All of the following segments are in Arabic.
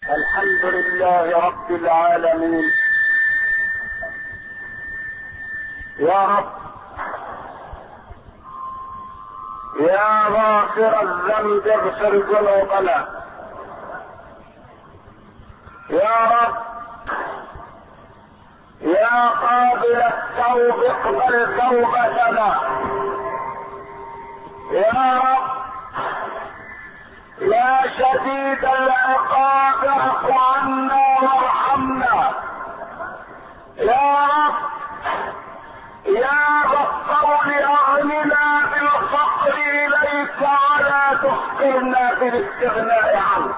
الحمد لله رب العالمين. يا رب يا غافر الذنب اغفر ذنوبنا. يا رب يا قابل التوب اقبل توبتنا. يا رب يا شديد العقاب اعف عنا وارحمنا. يا رب يا غفور اغننا بالفقر اليك ولا تفقرنا بالاستغناء عنك.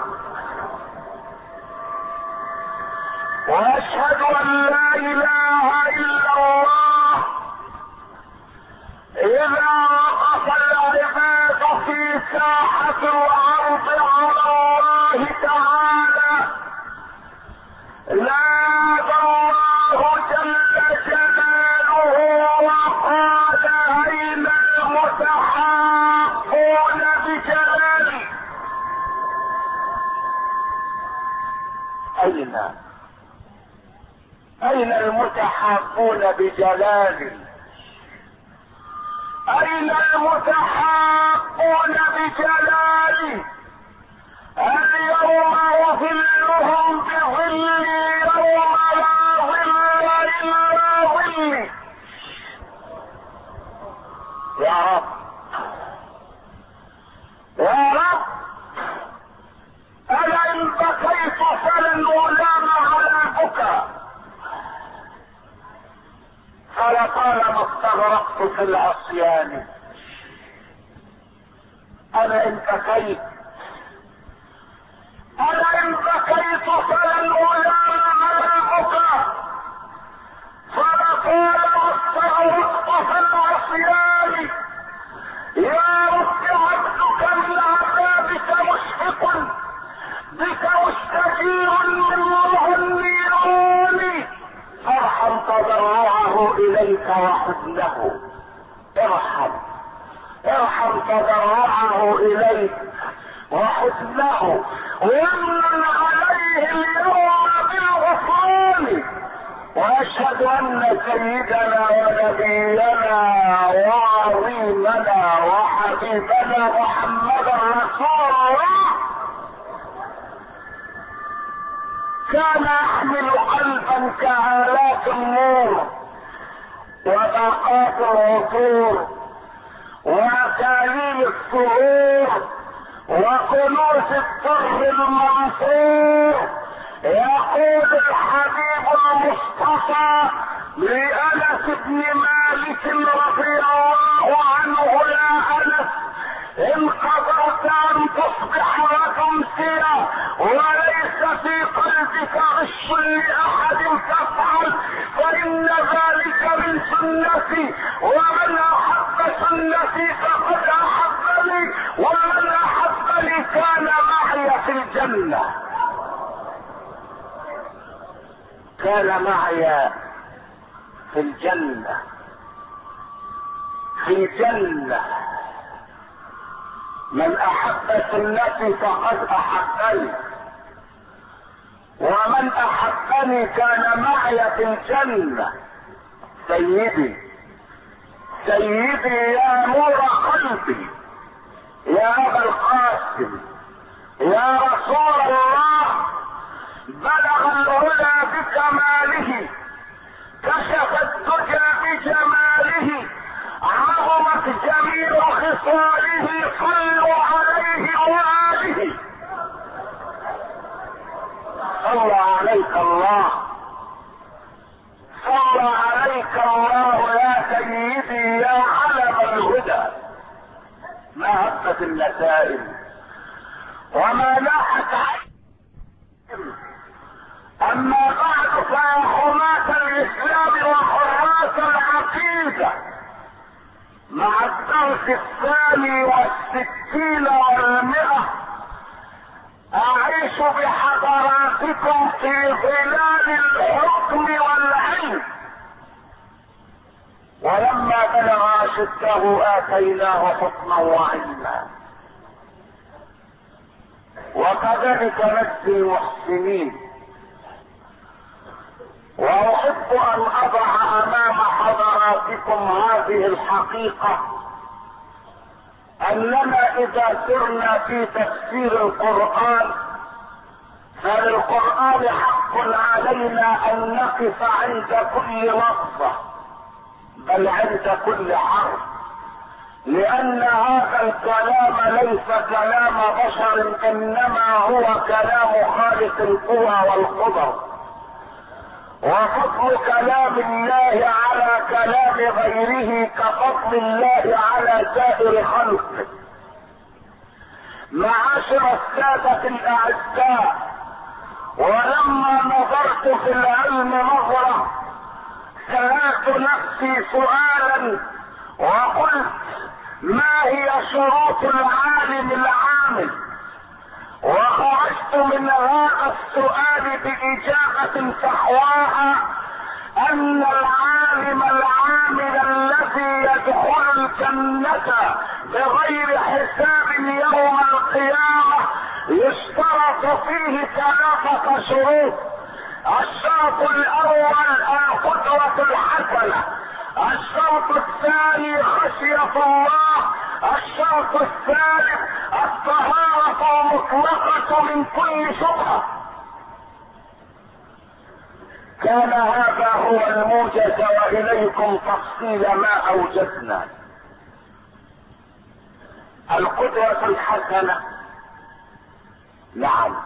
واشهد ان لا اله الا الله اذا وقف العباد في ساحة الارض على الله تعالى نادى الله جل جلاله وقال اين المتحاقون بجلالي. اين المتحاقون بجلالي؟ اين المتحاقون بجلالي؟ اليوم اظلهم بظلي يوم لا ظل الا ظلي. يا رب يا رب انا ان بكيت فلن الام على البكاء، فلطالما استغرقت في العصيان. انا ان بكيت فلن الام على البكاء، فلطالما استغرقت في العصيان. يا رب عبدك من عذابك مشفق، بك مستجير من النيران، فارحم تضرعه اليك وحزنه. ارحم تضرعه اليك وحزنه، وامن عليه اليوم بالغفران. واشهد ان سيدنا ونبينا وعظيمنا وحبيبنا محمدا رسول الله كان يحمل قلبا كآلاف النور وباقات العطور وأكاليل السرور وكنوز الدر المنصور. يقول الحبيب المصطفى لأنس بن مالك رضي الله عنه: يا أنس إن قدرت أن تصبح وتمسي وليس في قلبك غش لأحد فافعل، فإن ذلك من سنتي، ومن أحب سنتي فقد أحبني، ومن أحبني كان معي في الجنة. كان معي في الجنة، في جنة. من احب سنتي فقد احبني، ومن احبني كان معي في الجنة. سيدي يا نور قلبي، يا ابا القاسم، يا رسول الله، بلغ العلا بكماله، كشف الدجى بجماله، عظمت جميع خصاله، صلوا عليه وآله. صلى عليك الله، صلى عليك الله يا سيدي يا علم الهدى. ما هبت النسائم وما لاحت عين. اما بعد فيا حماة الاسلام وحراس العقيدة، مع الدرس 62 والمئة اعيش بحضراتكم في ظلال الحكم والعلم. ولما بلغ اشده اتيناه حكما وعلما، وكذلك نجزي المحسنين. واحب ان اضع امام حضراتكم هذه الحقيقة، اننا اذا سرنا في تفسير القرآن فللقرآن حق علينا ان نقف عند كل لفظة بل عند كل حرف، لان هذا الكلام ليس كلام بشر انما هو كلام خالق القوى والقدر، وفضل كلام الله على كلام غيره كفضل الله على سائر خلقه. معاشر السادة الاعزاء، ولما نظرت في العلم نظرة سألت نفسي سؤالا وقلت: ما هي شروط العالم العامل؟ وخرجت من هذا السؤال بإجابة فحواها أن العالم العامل الذي يدخل الجنة بغير حساب يوم القيامة يشترط فيه 3 شروط. الشرط الأول القدرة الحسنة، الشرط الثاني خشية الله، الشرط الثالث الطهارة المطلقة من كل شبهة. كان هذا هو الموجز، وإليكم تفصيل ما أوجدنا. القدرة الحسنة، نعم،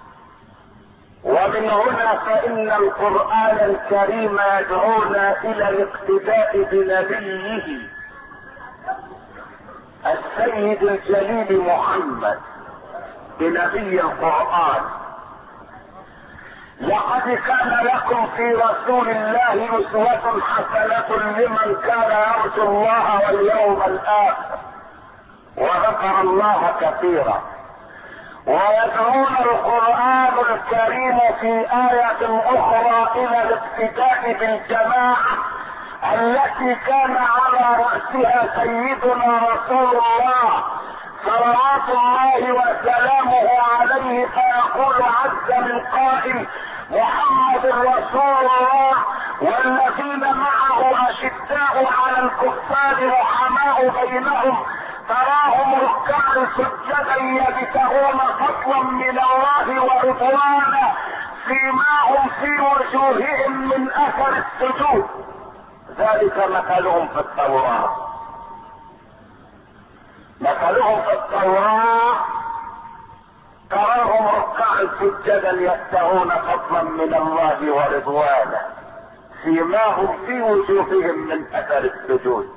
ومن هنا فإن القرآن الكريم يدعونا إلى الاقتداء بنبيه السيد الجليل محمد، بنبي القرآن. لقد كان لكم في رسول الله أسوة حسنة لمن كان يرجو الله واليوم الآخر وذكر الله كثيرا. ويدعون القرآن الكريم في آية أخرى إلى الاقتداء بالجماعة التي كان على رأسها سيدنا رسول الله صلوات الله وسلامه عليه، فيقول عز من قائل: محمد رسول الله والذين معه أشداء على الكفار رحماء بينهم تراهم ركعا سجدا يبتغون فضلا من الله ورضوانا سيماهم في وجوههم من اثر السجود، ذلك مثلهم في التوراة. مثلهم في التوراة تراهم ركعا سجدا يبتغون فضلا من الله ورضوانا سيماهم في وجوههم من اثر السجود.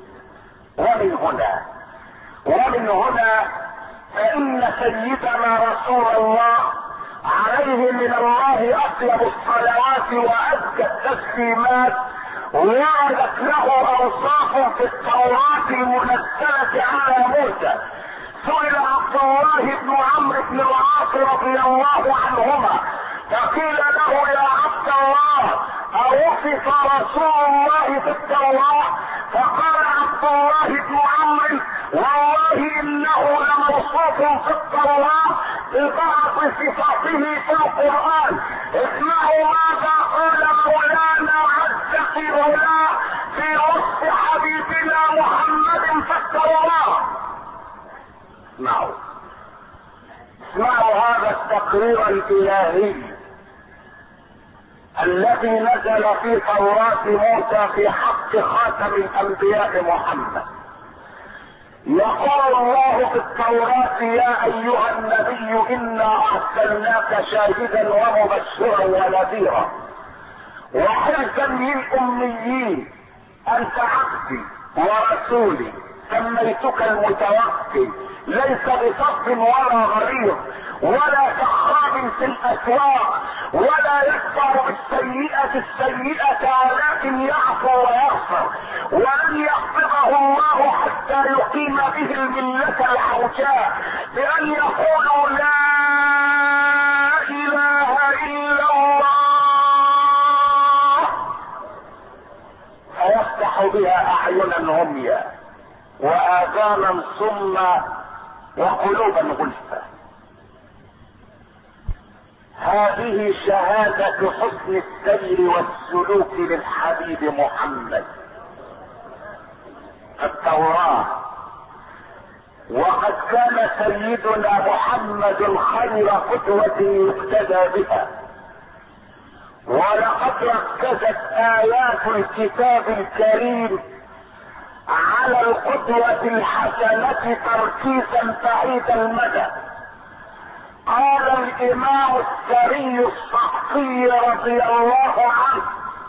ومن هنا فإن سيدنا رسول الله عليه من الله أطيب الصلوات وأزكى التسليمات وردت له أوصاف في التوراة المنزلة على موسى. سئل عبد الله بن عمرو بن العاص رضي الله عنهما فقيل له: يا عبد الله، أوصف رسول الله في التوراة؟ فقال عبد الله بن عمرو: والله انه لموصوف في التوراة ببعض صفاته في القرآن. اسمعوا ماذا قال مولانا عز في علاه في وصف حبيبنا محمد في التوراة. اسمعوا هذا التقرير الالهي الذي نزل في توراة موسى في حق خاتم الانبياء محمد. يقول الله في التوراة: يا ايها النبي انا ارسلناك شاهدا ومبشرا ونذيرا وحرزا للاميين، انت عبدي ورسولي سميتك المتوكل، ليس بصف ولا غريض ولا سخاب في الاسواق ولا يكفر بالسيئة السيئة ولكن يعفو ويغفر، ولن يقبضه الله حتى يقيم به الملة الحوجاء بأن يقولوا لا إله إلا الله فيفتح بها أعينا عميا وآذانا صما وقلوبا غلفا. هذه شهادة حسن السير والسلوك للحبيب محمد. التوراة، وقد كان سيدنا محمد خير قدوة يقتدى بها، ولقد ركزت آيات الكتاب الكريم على القدوة الحسنة تركيزا بعيد المدى. قال الإمام السري الصحفي رضي الله عنه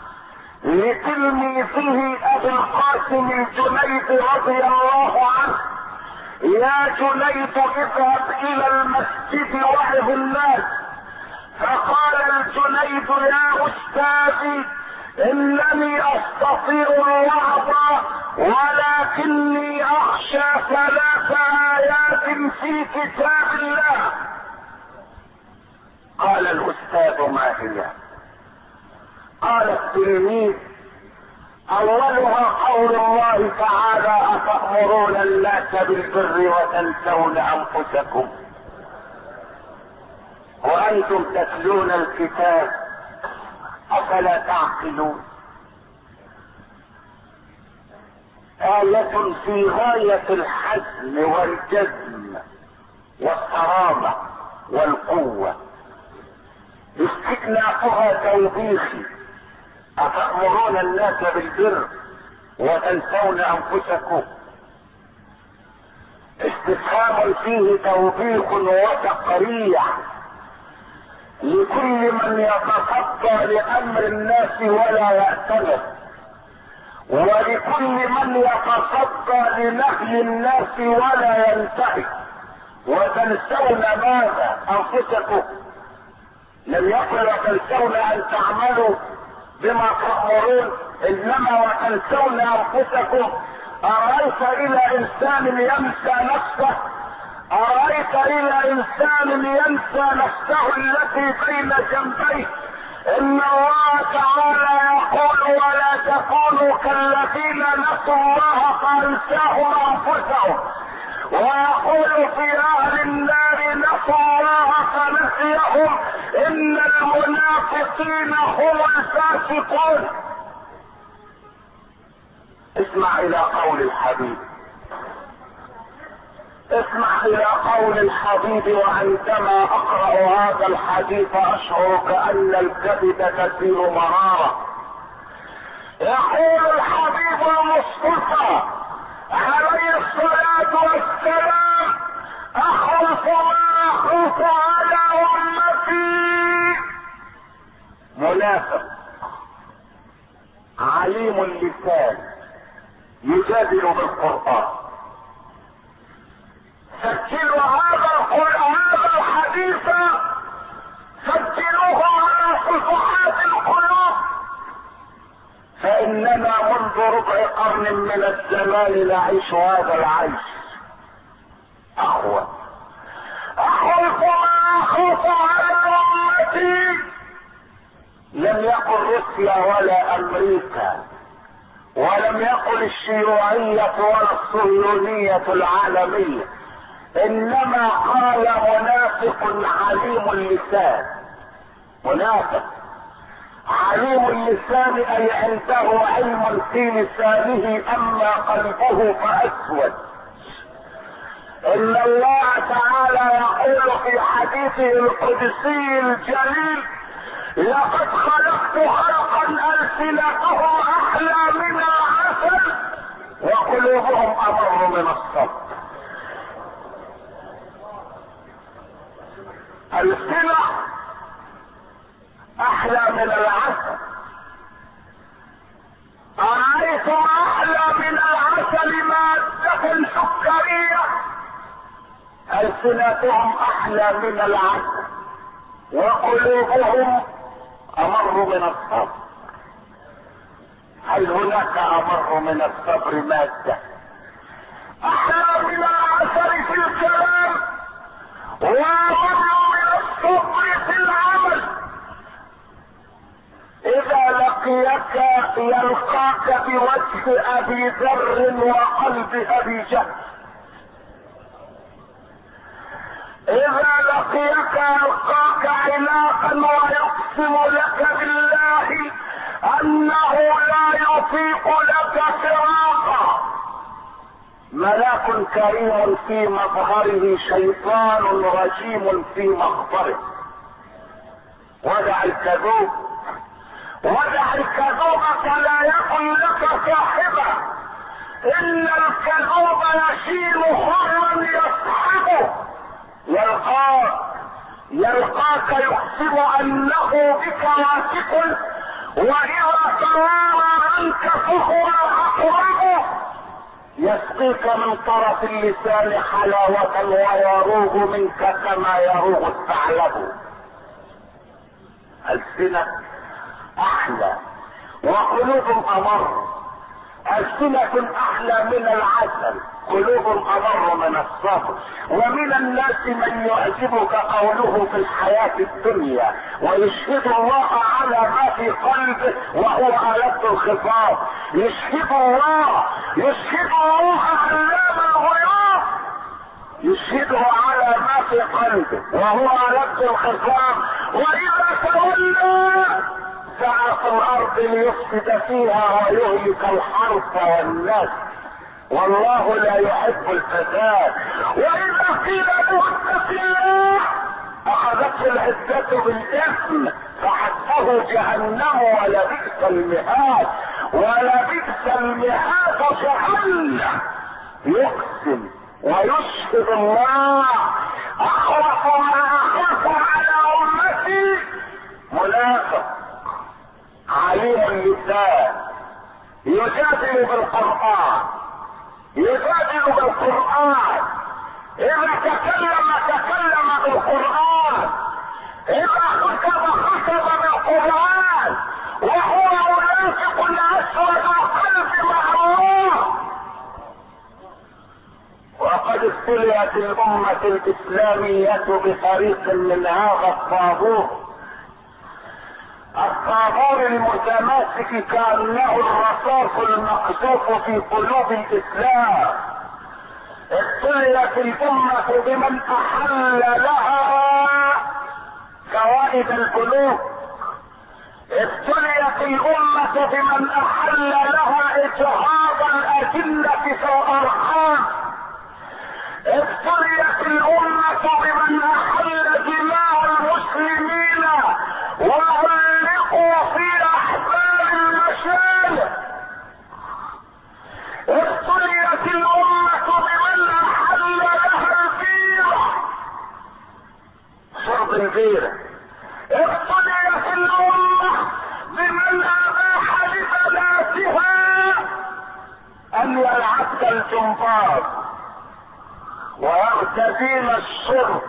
لتلميذه أبي القاسم الجنيد رضي الله عنه: يا جنيد اذهب إلى المسجد وعظ الناس. فقال الجنيد: يا أستاذي إنني أستطيع الوعظ ولكني أخشى 3 آيات في كتاب الله. قال الأستاذ: ما هي؟ قال التلميذ: أولها قول الله تعالى: أتأمرون الناس بالبر وتنسون أنفسكم وأنتم تتلون الكتاب أفلا تعقلون. آية في غاية الحزم والجزم والصرامة والقوة، استئنافها توبيخي: أتأمرون الناس بالبر وتنسون أنفسكم. استفهام فيه توبيخ وتقريع لكل من يتصدى لأمر الناس ولا يأتمر، ولكل من يتصدى لنهي الناس ولا ينتهي. وتنسون ماذا؟ أنفسكم. لم يقل وتنسون أن تعملوا بما تأمرون، إنما وتنسون أنفسكم. أرأيت إلى إنسان ينسى نفسه؟ أرأيت إلى إنسان ينسى نفسه التي بين جنبيه؟ إن الله تعالى يقول: ولا تكونوا كالذين نسوا الله فأنساهم أنفسهم. ويقول في أهل النار: نسوا الله فنسيهم، إن المنافقين هم الفاسقون. اسمع إلى قول الحبيب، اسمع إلى قول الحبيب. وعندما أقرأ هذا الحديث أشعر كأن الكبد تسير مرارة. يقول الحبيب المصطفى عليه الصلاة والسلام: أخوف ما أخوف على أمتي منافق عليم اللسان يجادل بالقرآن. سجلوا هذا القرآن، هذا الحديث، سجلوه على صفحات القلوب، فإننا منذ ربع قرن من الزمان نعيش هذا العيش. أخوة، أخوف ما أخوف على أمتي. لم يقل روسيا ولا أمريكا، ولم يقل الشيوعية ولا الصهيونية العالمية، إنما قال منافق عليم اللسان. منافق عليم اللسان أي عنده علم في لسانه أما قلبه فأسود. إن الله تعالى يقول في حديثه القدسي الجليل: لقد خلقت خلقا ألسنتهم أحلى من العسل وقلوبهم أمر من الصبر. ألسنة أحلى من العسل. أرأيتم أحلى من العسل مادة سكرية؟ ألسنتهم أحلى من العسل وقلوبهم أمر من الصبر. هل هناك أمر من الصبر مادة؟ أحلى من العسل في الكلام وأمر من الصبر في العمل. إذا لقيك يلقاك بوجه أبي ذر وقلب أبي جهل. إذا لقيك يلقاك عناقا ويقسم لك بالله انه لا يطيق لك فراقا. ملاك كريم في مظهره، شيطان رجيم في مخبره. ودع الكذوب، ودع الكذوب فلا يكن لك صاحبا، ان الكذوب يشيل حرا يصحبه. يلقاك يحسب انه بك واثق، واذا ترى عنك فهو اقرب. يسقيك من طرف اللسان حلاوة ويروغ منك كما يروغ الثعلب. ألسنة أحلى وقلوب أمر، ألسنة أحلى من العسل، قلوب أمر من الصبر. ومن الناس من يعجبك قوله في الحياة الدنيا ويشهد الله على ما في قلبه وهو ألد الخطاب. يشهد الله علام الغيوب، يشهده على ما في قلبه وهو ألد الخطاب. وإذا تولى سعى في الأرض ليفسد فيها ويهلك الحرث والناس، والله لا يحب الفساد. وإذا قيل له اتق الله أخذته العزة بالإثم فحسبه جهنم ولبئس المهاد. ولبئس المهاد جهنم. يقسم ويشهد الله أخوف ما أخاف على أمتي منافق عليم اللسان، يجادل بالقرآن، إذا تكلم بالقرآن، إذا خطب بالقرآن، وهو منافق أسود القلب مع الله. وقد ابتليت الأمة الإسلامية بطريق من هذا الطابور المتماسك كأنه الرصاص المقذوف في قلوب الإسلام. ابتليت الأمة بمن أحل لها فوائد القلوب، ابتليت الأمة بمن أحل لها إجهاض الأجنة في الأرحام، ابتليت الأمة بمن أحل دماء المسلمين وعلقوا في أحبال المشايخ، ابتليت الأمة بمن أحل لها البيرة، شرب البيرة، ابتليت الأمة بمن أباح لبناتها أن يلعبن الجمباز ويغتدين الشرب.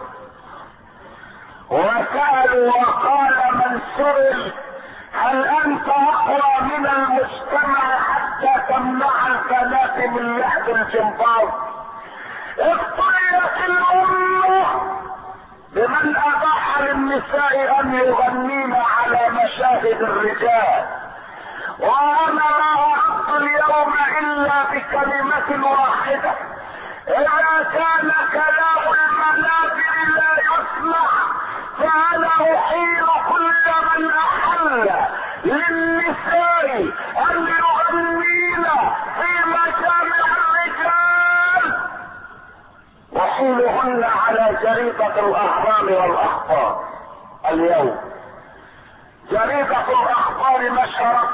وسألوا وقال من سئل هل أنت أقوى من المجتمع حتى تمنع البنات من لعب الجمباز؟ ابتليت الأمة بمن أباح للنساء أن يغنين على مشاهد الرجال. وأنا لا أعد اليوم إلا بكلمة واحدة: إذا كان كلام المنابر لا يسمع فأنا أحيل كل من أحل للنساء أن يغنين في مجامع الرجال، أحيلهن على جريدة الأهرام والأخبار. اليوم جريدة الأخبار نشرت،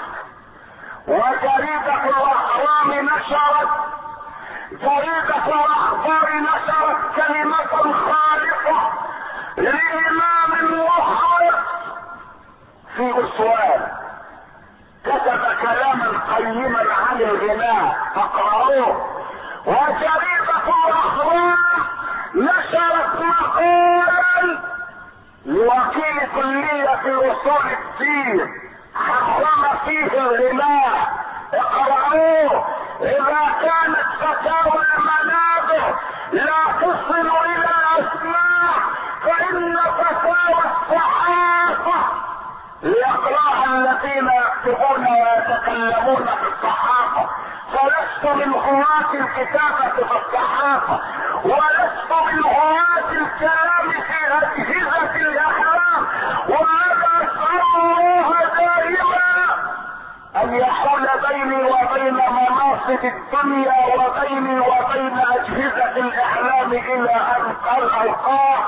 وجريدة الأهرام نشرت، جريدة الأخبار نشرت كلمة خالصة لإمام محرق في أسوان، كتب كلاما قيما عن الغناء فاقرأوه. وجريدة الأخبار نشرت مقالا لوكيل كلية أصول الدين حرم فيه الغناء، اقرأوه. إذا كانت فتاوى المنابر لا تصل إلى الأسماع فإن فتاوى الصحافة ليقرأها الذين يكتبون ويتكلمون في الصحافة. فلست من هواة الكتابة في الصحافة، ولست من هواة الكلام في أجهزة الإعلام، وأنا أسأل الله دائما أن يحول بيني وبين مناصب الدنيا وبيني وبين أجهزة الإعلام إلى أن ألقاه،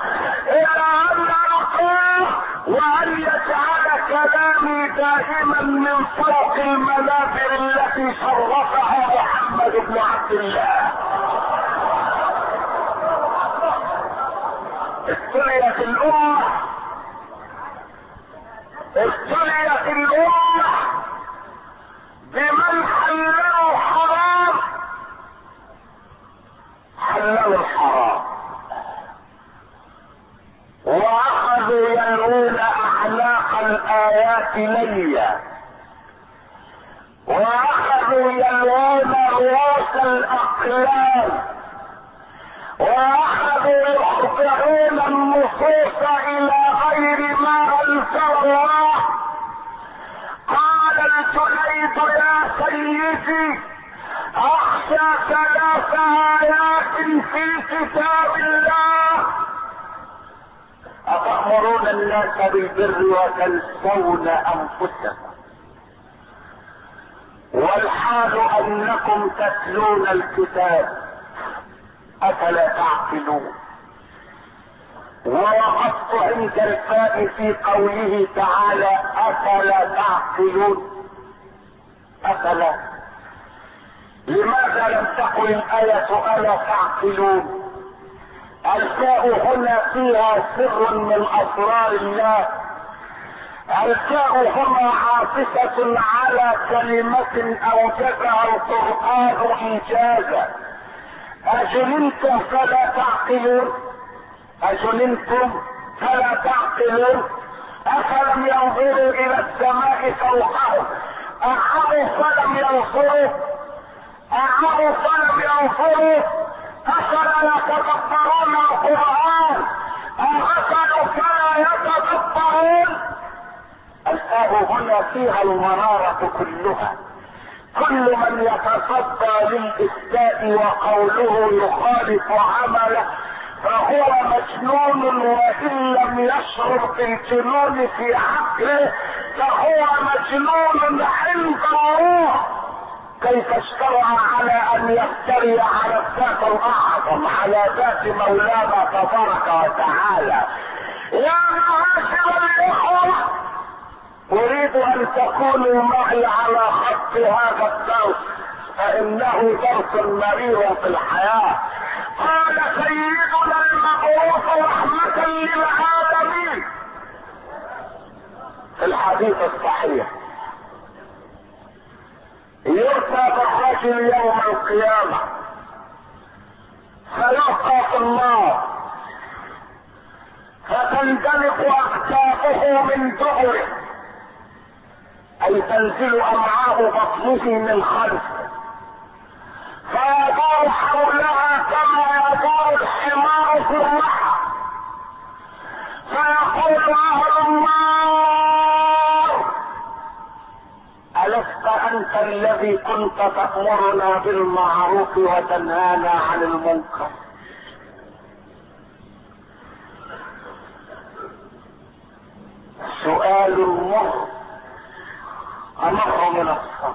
وأن يجعل كلامي دائما من فوق المنابر التي شرفها محمد بن عبد الله. ابتليت الأمة بمن حللوا الحرام واخذوا يلوون اعناق الايات ليا، واخذوا يلوون رؤوس الاقلام، واخذوا يخضعون النصوص الى غير ما انزل الله. قال الجنيد يا سيدي اخشى 3 آيات في كتاب الله: أتأمرون الناس بالبر وتنسون أنفسكم والحال أنكم تتلون الكتاب أفلا تعقلون. ووقفت عند الفاء في قوله تعالى أفلا تعقلون. أفلا، لماذا لم تقل الآية ألا تعقلون؟ الفاء هنا فيها سر من اسرار الله. الفاء هنا عاطفة على كلمة اوجدها القرآن ايجازا. اجننتم فلا تعقلون، اجننتم فلا تعقلون. افلم ينظروا الى السماء فوقهم اعموا فلم ينظروا، اعموا فلم ينظروا. افلا يتدبرون القرآن ام غفلوا فلا يتدبرون. الآية هنا فيها المرارة كلها. كل من يتصدى للإساءة وقوله يخالف عمله فهو مجنون، وإن لم يشعر بالجنون في عقله فهو مجنون عند الله. كيف اشترع على ان يفتري على الذات الاعظم، على ذات مولانا تبارك وتعالى؟ يا معاشر الاخوه، اريد ان تكونوا معي على خط هذا الدرس فانه درس مرير في الحياه. قال سيدنا المبعوث رحمة للعالمين في الحديث الصحيح: يؤتى بالرجل يوم القيامة فيلقى في النار فتندلق اكتافه من دبره، اي تنزل امعاء بطنه من خلفه، فيدور حولها كما يدور الحمار في الرحى، فيقول اهل النار: ألست أنت الذي كنت تأمرنا بالمعروف وتنهانا عن المنكر؟ سؤال مر أمر من الصبر.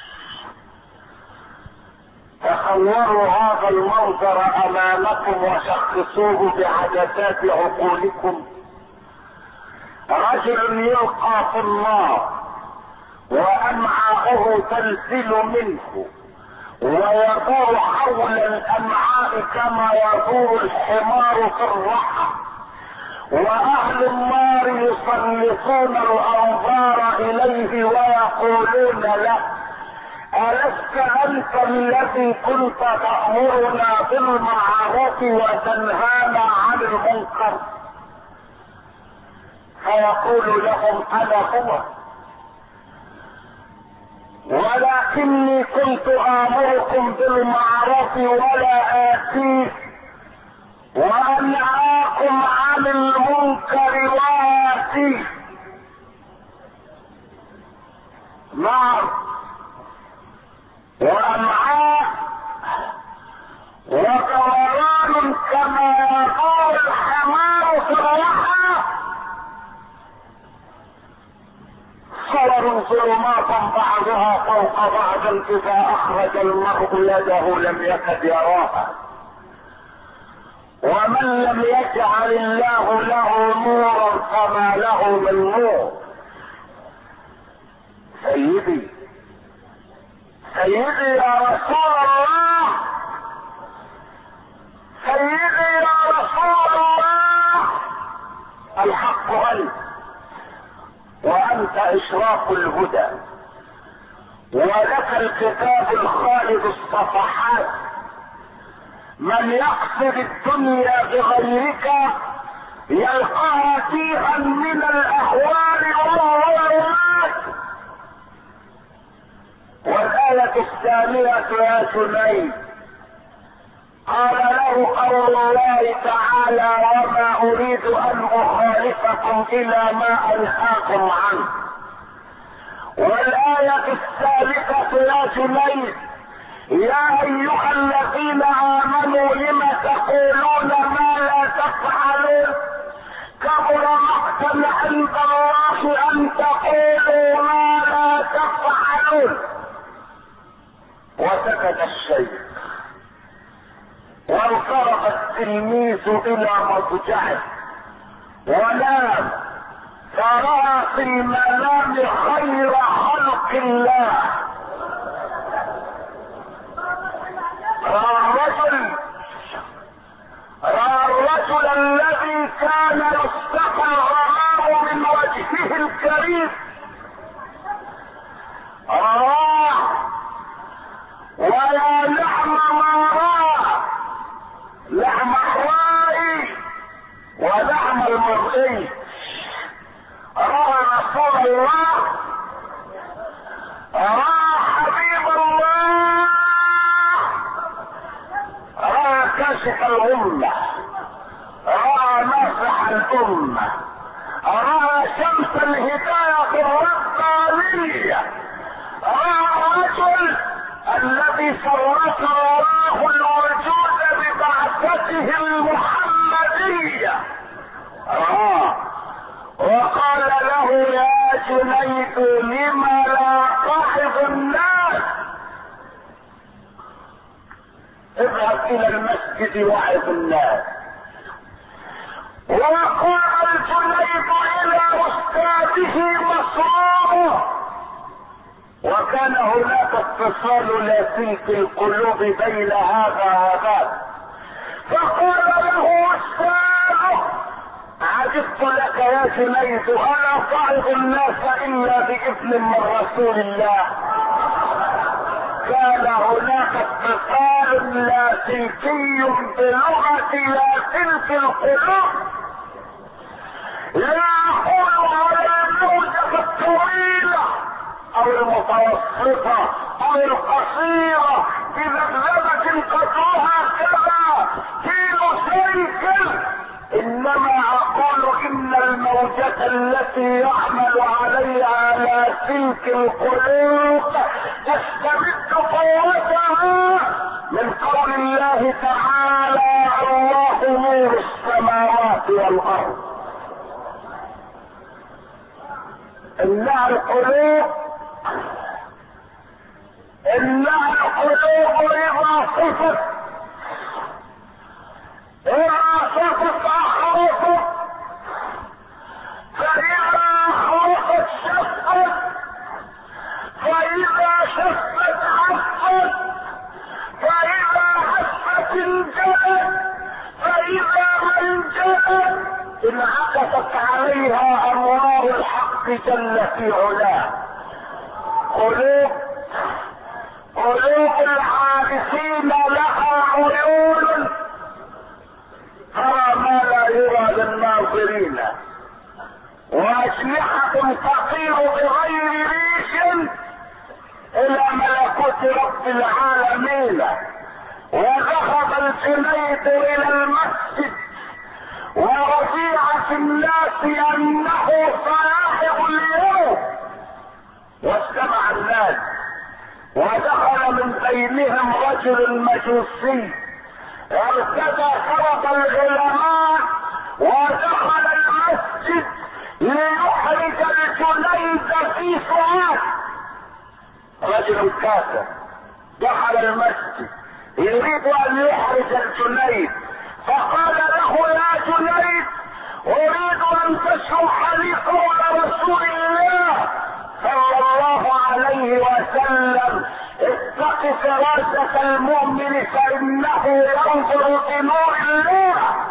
تصوروا هذا المنظر أمامكم وشخصوه بعدسات عقولكم: رجل يلقى في النار وامعاؤه تنزل منه ويدور حول الامعاء كما يدور الحمار في الرحى، واهل النار يسلطون الانظار اليه ويقولون له: ألست أنت الذي كنت تأمرنا بالمعروف وتنهانا عن المنكر؟ فيقول لهم: أنا هو، ولكني كنت آمركم بالمعروف ولا آتيه، وأنهاكم عن المنكر وآتيه. نعم، وأمعاؤكم ودوران كما يدور الحمار في الرحى، صور ظلمات بعضها فوق بعض اذا اخرج المرء يده لم يكد يراها. ومن لم يجعل الله له نورا فما له من نور. سيدي يا رسول الله، سيدي يا رسول الله، الحق انت، وانت اشراق الهدى، ولك الكتاب الخالد الصفحات. من يقصد الدنيا بغيرك يلقاها فيها من الاهوال والظلمات. والآية الثانية يا جنيد، قال له قول الله تعالى: وما اريد ان اخالفكم الى ما انهاكم عنه. والآية الثالثة يا جنيد: يا ايها الذين امنوا لم تقولون ما لا تفعلون، كبر مقتا عند الله ان تقولوا ما لا تفعلون. وسكت الشيخ وانصرف التلميذ الى مضجعه ونام، فرأى في المنام خير خلق الله. رأى الرجل الذي كان يستحى الغمام من وجهه الكريم، ويا نعم ما رأى، نعم الرائي ونعم المرئي. رأى رسول الله، رأى حبيب الله، رأى كاشف الأمة، رأى ناصح الأمة، رأى شمس الهداية الربانية، رأى الرجل الذي شرف الله الوجود ببعثته المحمدية. وقال له: يا جنيد لما لا تعظ الناس؟ اذهب الى المسجد وعظ الناس. وقال الجنيد الى استاذه مسرور، وكان هناك اتصال لاسلك القلوب بين هذا وذاك، فقال له استاذه: عجبت لك يا جنيد، الا تعظ الناس الا باذن من رسول الله. كان هناك اتصال لاسلكي بلغه لاسلك القلوب، لا اقول على الموجه الطويله او المتوسطه او القصيره بذبذبه قدرها كذا كيلو سيكل، انما اقول ان الموجة التي يعمل عليها لاسلك القلوب تستمد قوتها من قول الله تعالى: الله نور السماوات والارض. انها القلوب اذا صفت احرصت، فاذا احرصت شفت، فاذا شفت حفت، فاذا حفت انجلت، فاذا انجلت انعكست عليها انوار الحق جل في علاه. قلوب العارفين لها عيون ترى ما لا يرى للناظرين، واجنحة تطير بغير ريش الى ملكوت رب العالمين. وذهب الجنيد الى المسجد ورفيع في الناس انه صاحب اليوم، واجتمع الناس ودخل من بينهم رجل مجوسي وارتدى ثوب العلماء ودخل المسجد ليحرج الجنيد في سؤال. رجل كافر دخل المسجد يريد ان يحرج الجنيد، فقال له يا جنيد اريد ان تشرح لي قول رسول الله صلى الله عليه وسلم اتق فراسة المؤمن فانه ينظر بنور الله.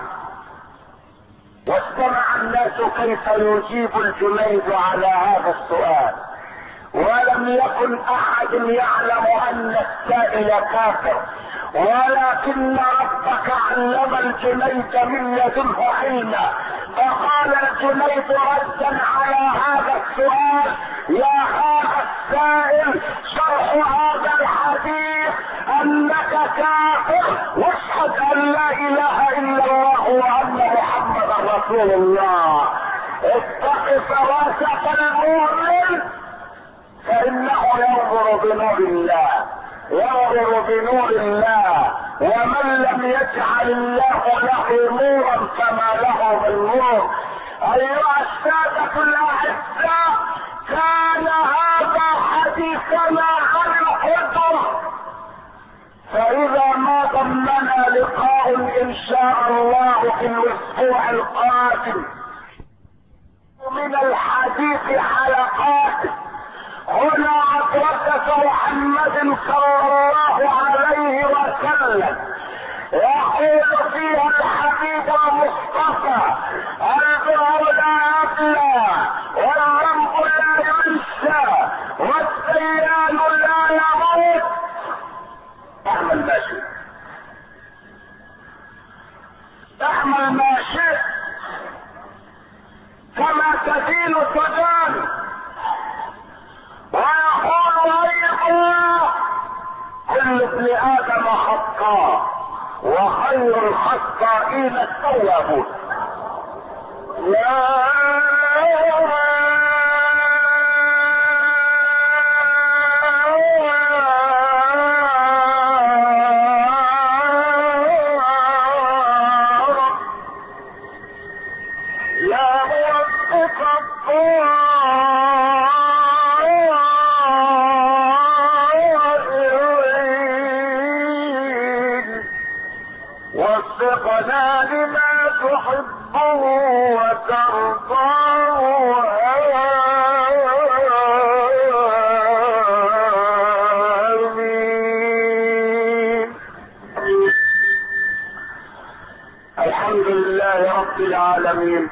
واستمع الناس كيف يجيب الجنيد على هذا السؤال، ولم يكن احد يعلم ان السائل كافر، ولكن ربك علم الجنيد من لدنه علما. فقال الجنيد ردا على هذا السؤال يا هذا السائل شرح هذا الحديث انك كافر واشهد ان لا اله الا الله وان محمدا رسول الله. اتق فراسة المؤمن فانه ينظر بنور الله، ينظر بنور الله، ومن لم يجعل الله له نورا فما له من نور. ايها السادة الاعزاء، كان هذا حديثنا عن القدر، فاذا ما ضمنا لقاء ان شاء الله في الاسبوع القادم من الحديث حلقات هنا مدرسة محمد صلى الله عليه وسلم، يقول فيها الحبيب المصطفى البر لا يبلى والذنب لا ينسى والديان لا يموت. اعمل ما شئت، اعمل ما شئت، كما تدين تدان. ويقول ايضا كل ابن ادم خطاء وخير الخطائين التوابون. وفقنا لما تحبه وترضاه آمين. الحمد لله رب العالمين،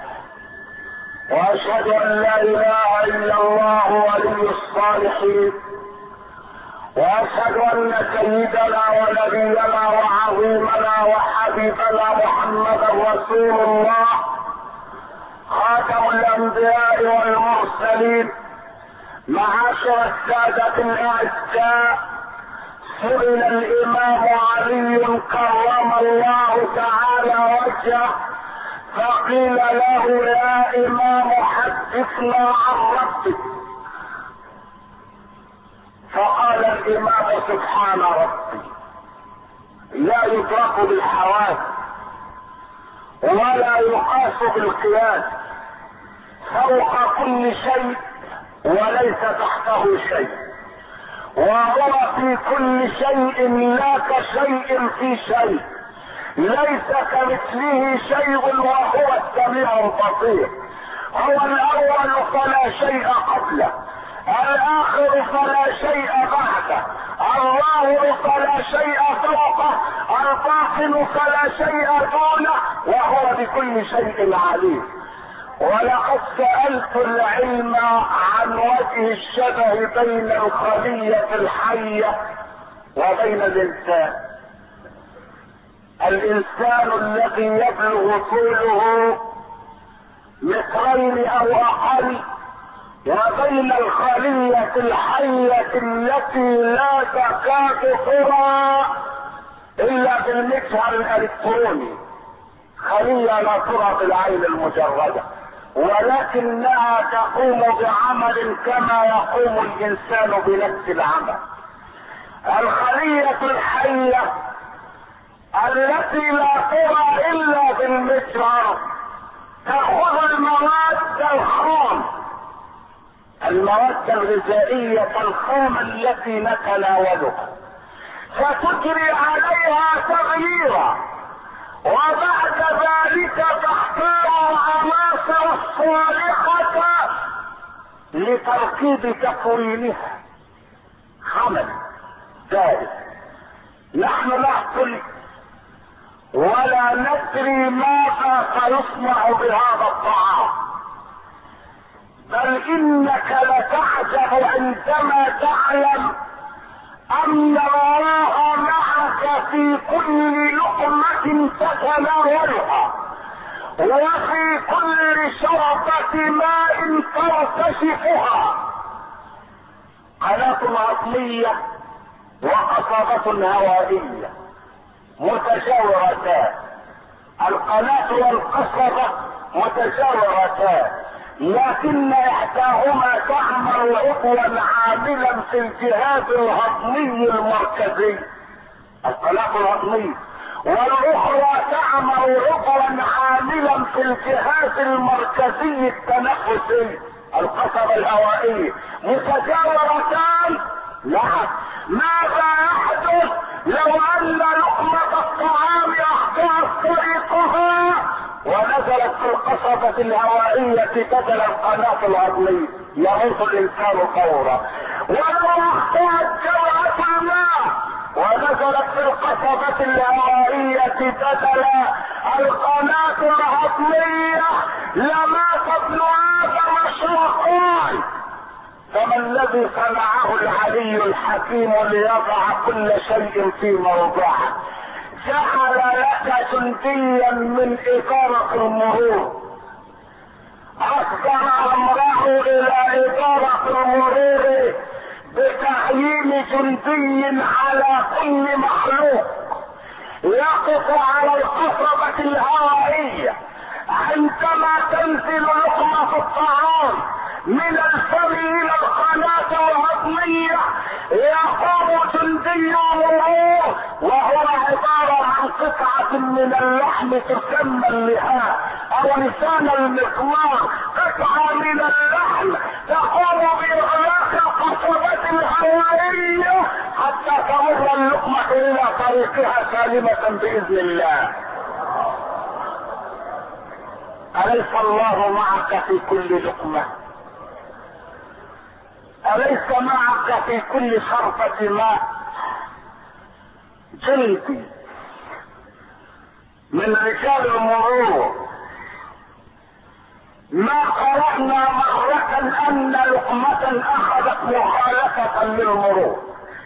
واشهد ان لا اله الا الله ولي الصالحين، واشهد ان سيدنا ونبينا وعظيمنا وحبيبنا محمدا رسول الله خاتم الانبياء والمرسلين. معاشر السادة الاعزاء، سئل الامام علي كرم الله تعالى وجهه فقيل له يا امام حدثنا عن ربك، فقال الامام سبحان ربي لا يدرك بالحواس ولا يقاس بالقياس، فوق كل شيء وليس تحته شيء، وهو في كل شيء لا كشيء في شيء، ليس كمثله شيء وهو السميع البصير. هو الاول فلا شيء قبله، الاخر فلا شيء بعده، الظاهر فلا شيء فوقه، الباطن فلا شيء دونه، وهو بكل شيء عليم. ولقد سألت العلم عن وجه الشبه بين الخلية الحية وبين الانسان. الانسان الذي يبلغ طوله مترين او اقل، وبين الخلية الحية التي لا تكاد ترى الا بالمجهر الالكتروني، خلية لا ترى بالعين المجردة، ولكنها تقوم بعمل كما يقوم الانسان بنفس العمل. الخلية الحية التي لا ترى الا بالمجهر، تأخذ المواد الخام، المواد الغذائية الخام التي نتناولها، فتجري عليها تغييرا، وبعد ذلك تختار العناصر الصالحة لتركيب تكوينها. عمل ذلك نحن نأكل ولا ندري ماذا سيصنع بهذا الطعام، بل انك لتعجب عندما تعلم ان الله معك في كل لقمة تتناولها، وفي كل شربة ماء ترتشفها. قناة عظمية وقصبة هوائية متجاورتان، القناة والقصبة متجاورتان، لكن احداهما تعمل عضوا عاملا في الجهاز الهضمي المركزي، القناة الهضمية، والاخرى تعمل عضوا عاملا في الجهاز المركزي التنفسي، القصبة الهوائية. متجاورتان؟ نعم. ماذا يحدث لو ان لقمة الطعام اخطأت طريقها ونزلت في القصبة الهوائية بدل القناة الهضمية؟ يموت الانسان فورا. ولو اخطأت جرعة الماء ونزلت في القصبة الهوائية بدل القناة الهضمية لمات ابن ادم شرقان. فما الذي صنعه العلي الحكيم ليضع كل شيء في موضعه؟ جعل لك جنديا من إدارة المرور، أصدر أمره إلى إدارة المرور بتعيين جندي على كل مخلوق يقف على القصبة الهوائية عندما تنزل لقمة الطعام من الفم الى القناة الهضمية. يقوم جندي المرور وهو عبارة عن قطعة من اللحم تسمى اللحاء او لسان المسمار، قطعة من اللحم تقوم باغلاق القصبة الهوائية حتى تمر اللقمة الى طريقها سالمة باذن الله. أليس الله معك في كل لقمة؟ أليس معك في كل شربة ماء جندي من رجال المرور؟ ما قرأنا مرة أن لقمة أخذت مخالفة للمرور،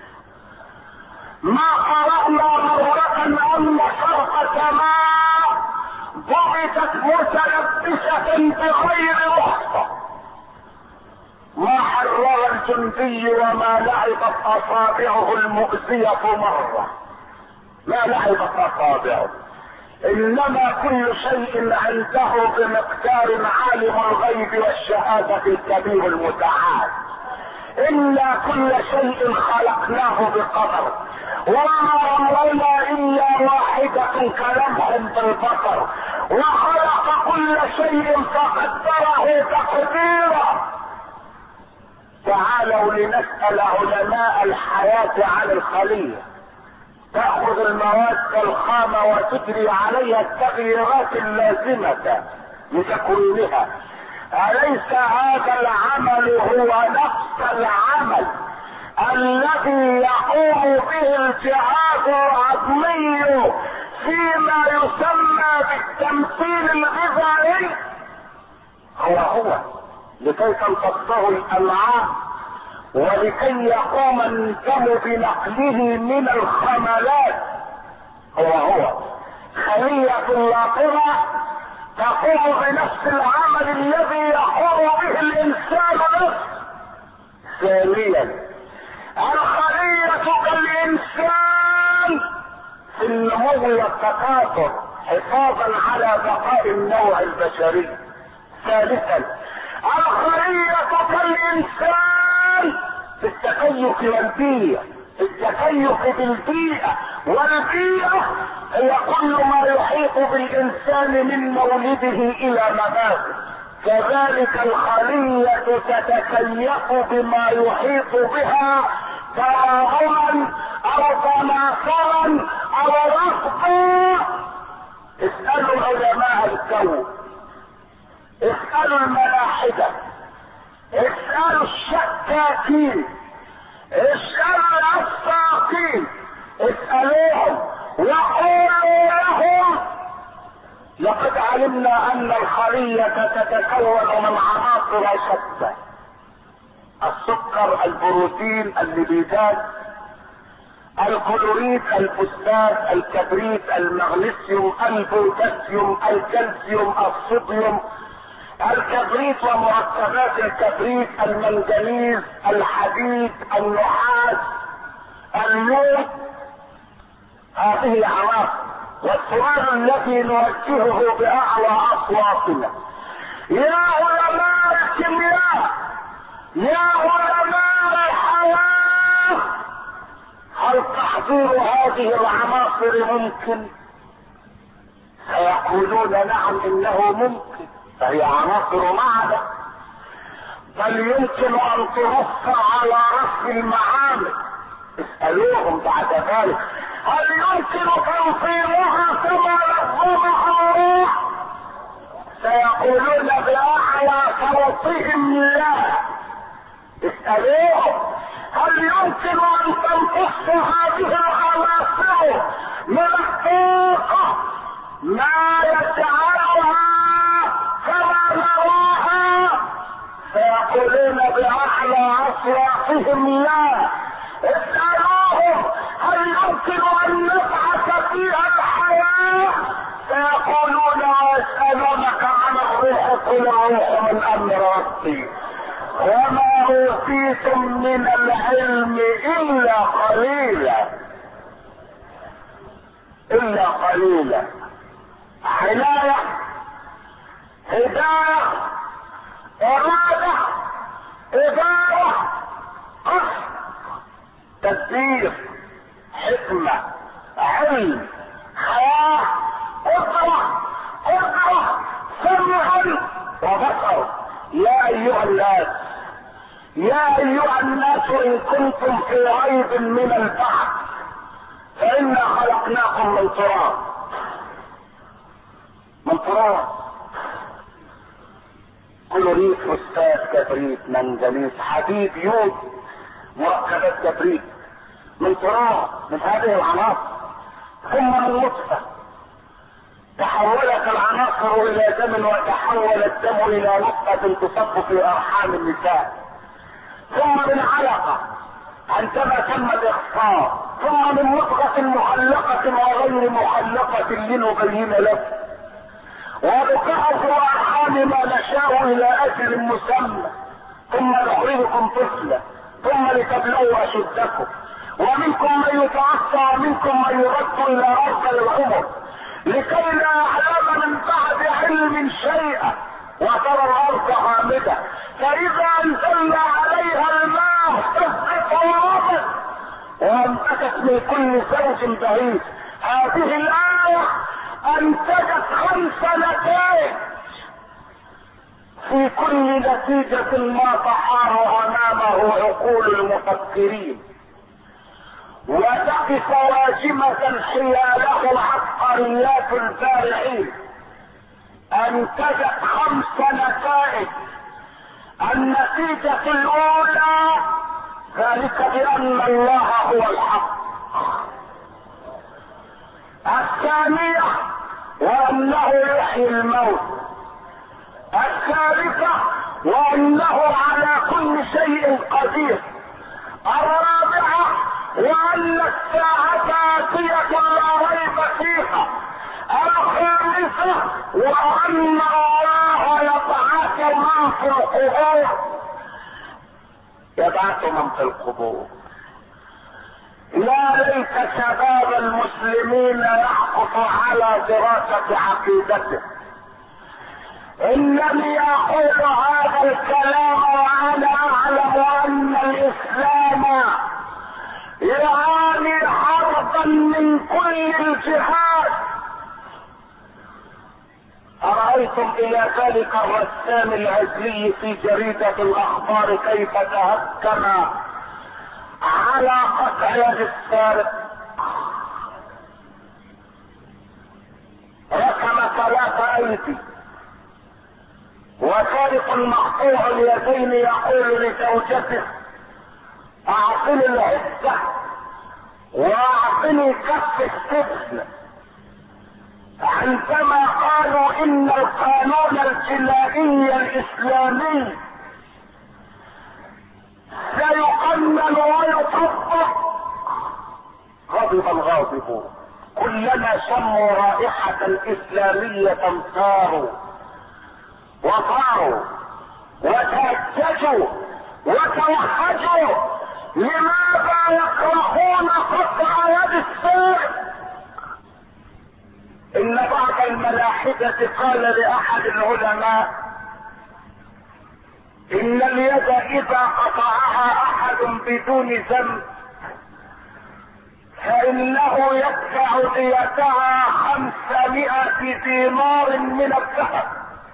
ما قرأنا مرة أن شربة ماء ضبطت متلبسة بغير رخصة. ما حرر الجندي وما لعبت اصابعه المؤذية مرة، ما لعبت اصابعه، انما كل شيء عنده بمقدار عالم الغيب والشهادة الكبير المتعال. الا كل شيء خلقناه بقدر، وما امرنا الا واحدة كلمح بالبصر، وخلق كل شيء فقدره تقديرا. تعالوا لنسأل علماء الحياة عن الخلية، تأخذ المواد الخام وتجري عليها التغييرات اللازمة لتكوينها. أليس هذا العمل هو نفس العمل الذي يقوم به الجهاز العظمي فيما يسمى بالتمثيل الغذائي؟ هو لكي تمتصه الامعاء ولكي يقوم الدم بنقله من الخملات. هو خلية اللاطرة تقوم بنفس العمل الذي يقوم به الانسان نفسه. ثانيا الخلية كالانسان في النمو والتكاثر حفاظا على بقاء النوع البشري. ثالثا الخلية كالانسان في التكيف والبيئة، التكيف التكيف بالبيئة، والبيئة هي كل ما يحيط بالإنسان من مولده إلى مماته. كذلك الخلية تتكيف بما يحيط بها تراهما أو تناثرا أو رفضا. اسألوا علماء الكون، اسألوا الملاحدة، اسألوا الشكاكين، اسألوا العساقين، اسألوهم وقولوا لهم لقد علمنا ان الخلية تتكون من عناصر شتى: السكر، البروتين، الليبيدات، الكلوريد، الفوسفات، الكبريت، المغنيسيوم، البوتاسيوم، الكالسيوم، الصوديوم، الكبريت ومركبات الكبريت، المنجنيز، الحديد، النحاس، النور. هذه عناصر. والسؤال الذي نوجهه باعلى اصواتنا: يا علماء الكيمياء، يا علماء الحياة، هل تحضير هذه العناصر ممكن؟ سيقولون نعم انه ممكن، فهي عناصر معدن، بل يمكن ان ترفع على رف المعامل. اسألوهم بعد ذلك: هل يمكن تنظيمها كما نظمها الله؟ سيقولون بأعلى صوتهم لا. اسألوهم: هل يمكن ان تمتص هذه العناصر من الطاقة ما يجعلها كما نراها؟ سيقولون بأعلى اصواتهم لا. اسألوهم: هل يمكن ان نبعث فيها الحياة؟ سيقولون ويسألونك عن الروح قل الروح من امر ربي وما اوتيتم من العلم الا قليلا، الا قليلا. عناية، هداية، ارادة، ادارة، قصد، تدبير، حكمة، علم، حياة، قدرة، سمع وبصر. يا ايها الناس، يا ايها الناس، ان كنتم في ريب من البعث فانا خلقناكم من تراب. من تراب. كلوريد، فوسفات، كبريت، منجنيز، حديد، يود، مركبات كبريت، من تراب، من هذه العناصر. ثم من نطفة تحولت العناصر الى دم، وتحول الدم الى نطفة تصب في ارحام النساء. ثم من علقة عندما تم الاخصاب، ثم من مضغة مخلقة وغير مخلقة لنبين لكم، ونقعه في ارحام ما نشاء الى اجل مسمى، ثم نخرجكم طفلا، ثم لتبلغوا اشدكم، ومنكم من يتوفى ومنكم من يرد الى ارض العمر لكي لا يعلم من بعد علم شيئا، وترى الارض هامده فاذا انزلنا عليها الماء تسقط وربت وانبتت من كل زوج بعيد. هذه الايه انتجت 5 نتائج، في كل نتيجة ما تحار امامه عقول المفكرين وتقف واجمة حياله عبقريات البارعين. انتجت 5 نتائج. النتيجة الاولى ذلك بان الله هو الحق. الثانية وانه يحيي الموت. الثالثة وانه على كل شيء قدير. الرابعة وان الساعة آتية لا ريب فيها. الخامسة وان الله يبعث من في القبور. يبعث من في القبور. يا ليت شباب المسلمين يعكف على دراسة عقيدته. انني اقول هذا الكلام وانا اعلم ان الاسلام يعاني الجهاد. أرأيتم إلى ذلك الرسام العزلي في جريدة الأخبار كيف تهكم على قطع يد السارق؟ رسم 3 أيدي، وسارق مقطوع اليدين يقول لزوجته اعطني العزة واعطني كف السجن، عندما قالوا ان القانون الجنائي الاسلامي سيقنن ويطبق. غضب الغاضبون، كلما شموا رائحة اسلامية صاروا وطاروا وتهججوا وتوحجوا. لماذا يكرهون قطع يد السارق؟ ان بعض الملاحدة قال لاحد العلماء ان اليد اذا قطعها احد بدون ذنب فانه يدفع ديتها 500 دينار من الذهب،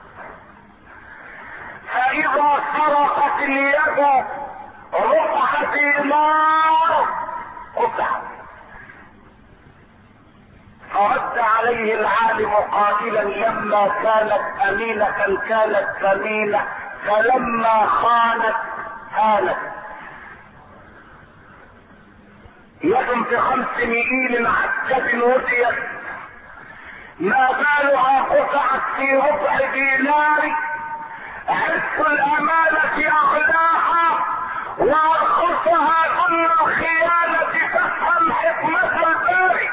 فاذا سرقت اليد ربع دينار قطعت. فرد عليه العالم قائلا لما كانت امينة كانت ثمينة، فلما خانت هانت. يد ب5 مئيل عجب وديت ما بالها قطعت في ربع دينار. عز الامانة اغلاها وارخصها كل الخيانة، تفهم حكمة الباري.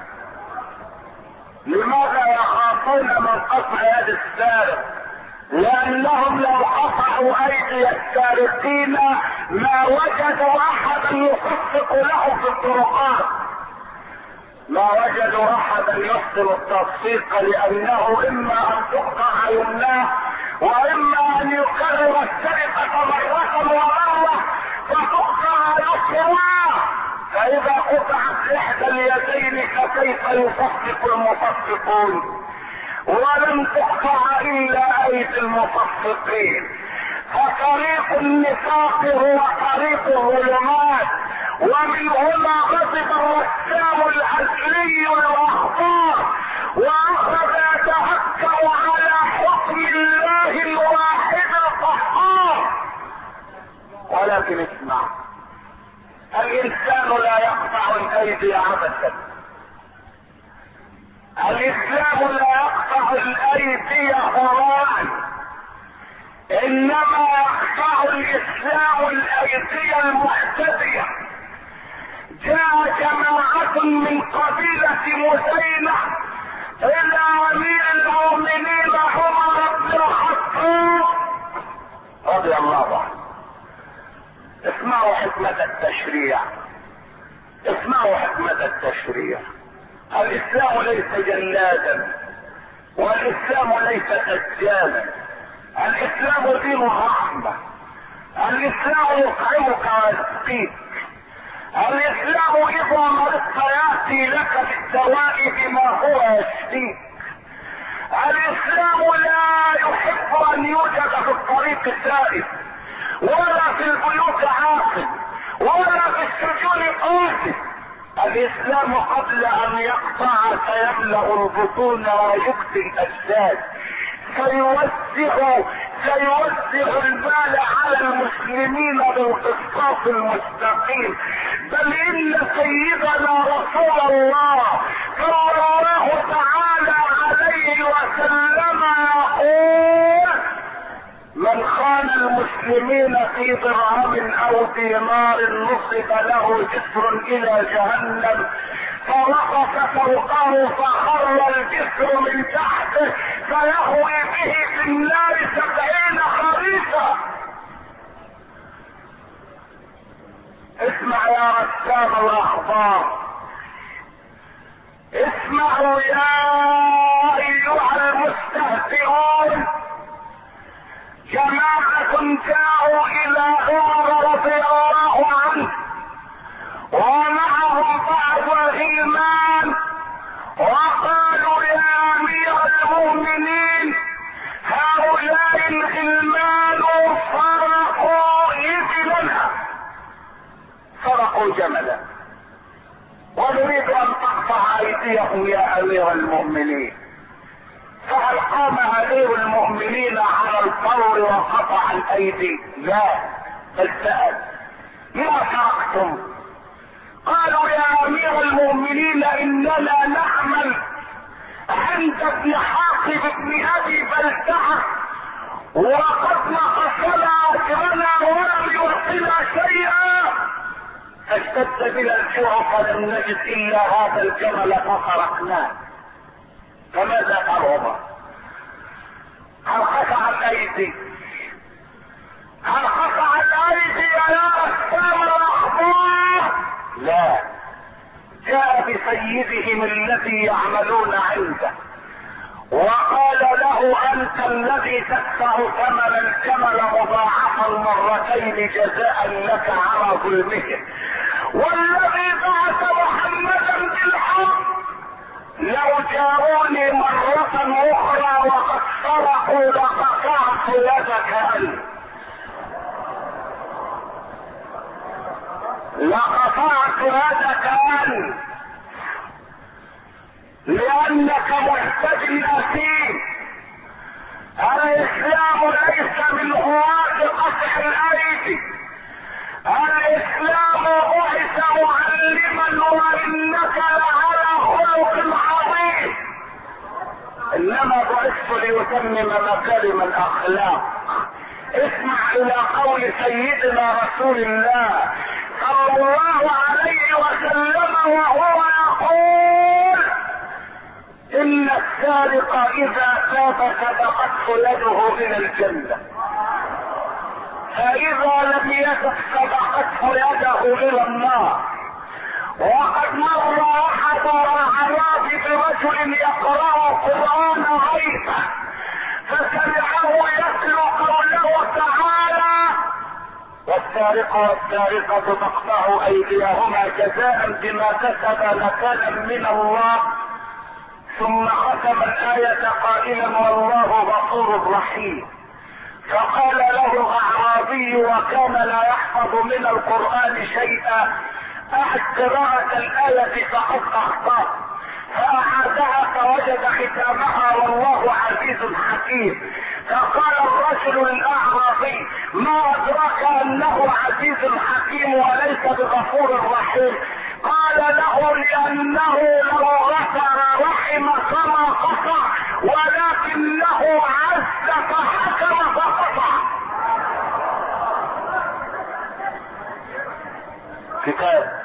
لماذا يخافون من قطع يد السارق؟ لانهم لو قطعوا ايدي السارقين ما وجدوا احدا يصفق له في الطرقات، ما وجدوا احدا يحسن التصفيق، لانه اما ان تقطع يمناه واما ان يكرر السرقة مرة ومرة فتقطع يسراه. فاذا قطعت احدى اليدين فكيف يصفق المصفقون؟ ولم تقطع الا ايدي المصفقين. فطريق النفاق هو طريق الظلمات، ومن هنا غضب الرسام العزلي الاخبار واخذ يتهكم على حكم الله الواحد القهار. ولكن اسمع، الانسان لا يقطع الايدي عبثا. الاسلام لا يقطع الايدي هراء، انما يقطع الاسلام الايدي المعتدية. جاء جماعة من قبيلة مزينة الى امير المؤمنين عمر بن الخطاب رضي الله عنه. اسمعوا حكمة التشريع، اسمعوا حكمة التشريع. الاسلام ليس جلادا، والاسلام ليس سجانا. الاسلام دين الرحمة. الاسلام يطعمك ويسقيك. الاسلام اذا مرضت ياتي لك بالدواء بما هو يشفيك. الاسلام لا يحب ان يوجد في الطريق سائب، ولا في البيوت عاقل، ولا في السجون قاتل. الاسلام قبل ان يقطع سيملأ البطون ويكفي الاجساد، سيوزع المال على المسلمين بالقسطاس المستقيم. بل ان سيدنا رسول الله صلى الله تعالى عليه وسلم يقول من خان المسلمين في درهم او دينار نصب له جسر الى جهنم فرقص فوقه فخر الجسر من تحته فيهوي به في النار 70 خريفا. اسمع يا رسام الاخبار، اسمعوا يا ايها المستهزئون. جماعة جاءوا الى عمر رضي الله عنه ومعهم بعض الغلمان وسوقوا جملا ونريد ان تقطع ايديهم يا امير المؤمنين. فهل قام امير المؤمنين على الفور وقطع الايدي؟ لا، بل سأل لما تركتم؟ قالوا يا امير المؤمنين اننا نعمل عند ابن حاقب ابن ابي بلتعه وقد نقصنا اجرنا ولم يعطنا شيئا، فاشتد بنا الجوع فلم نجد الا هذا الجمل فخرقناه، فماذا ترون؟ هل قطع الايدي؟ هل قطع الايدي يا رسام الاخبار؟ لا، جاء بسيدهم الذي يعملون عنده وقال له انت الذي تدفع ثمن الجمل مضاعفا مرتين جزاء لك على ظلمهم، والذي بعث محمدا بالحق لو جاءوني مرة اخرى وقد سرقوا لقطعت يدك انت، لقطعت يدك انت، لانك محتج اثيم. الاسلام ليس من هواة قطع الايدي، الاسلام بعث معلما وانك لعلى خلق عظيم، انما بعثت ليتمم مكارم الاخلاق. اسمع الى قول سيدنا رسول الله صلى الله عليه وسلم وهو يقول ان السارق اذا تاب سبقته يده الى الجنة، فاذا لم يتب سبقته يده الى النار. وقد مر احد الاعراب برجل يقرأ قرآن غيبا فسمعه يتلو قوله تعالى والسارق والسارقة تقطع ايديهما جزاء بما كسبا نكالا من الله، ثم ختم الآية قائلا والله غفور رحيم. فقال له الاعرابي وكان لا يحفظ من القرآن شيئا اعد قراءة الآية فقد اخطأ، فاعادها فوجد ختامها والله عزيز حكيم. فقال الرجل الاعرابي ما ادراك انه عزيز حكيم وليس بغفور رحيم؟ قال له لانه لو غفر رحم كما قطع ولكنه عز فحكم فقطع. كتاب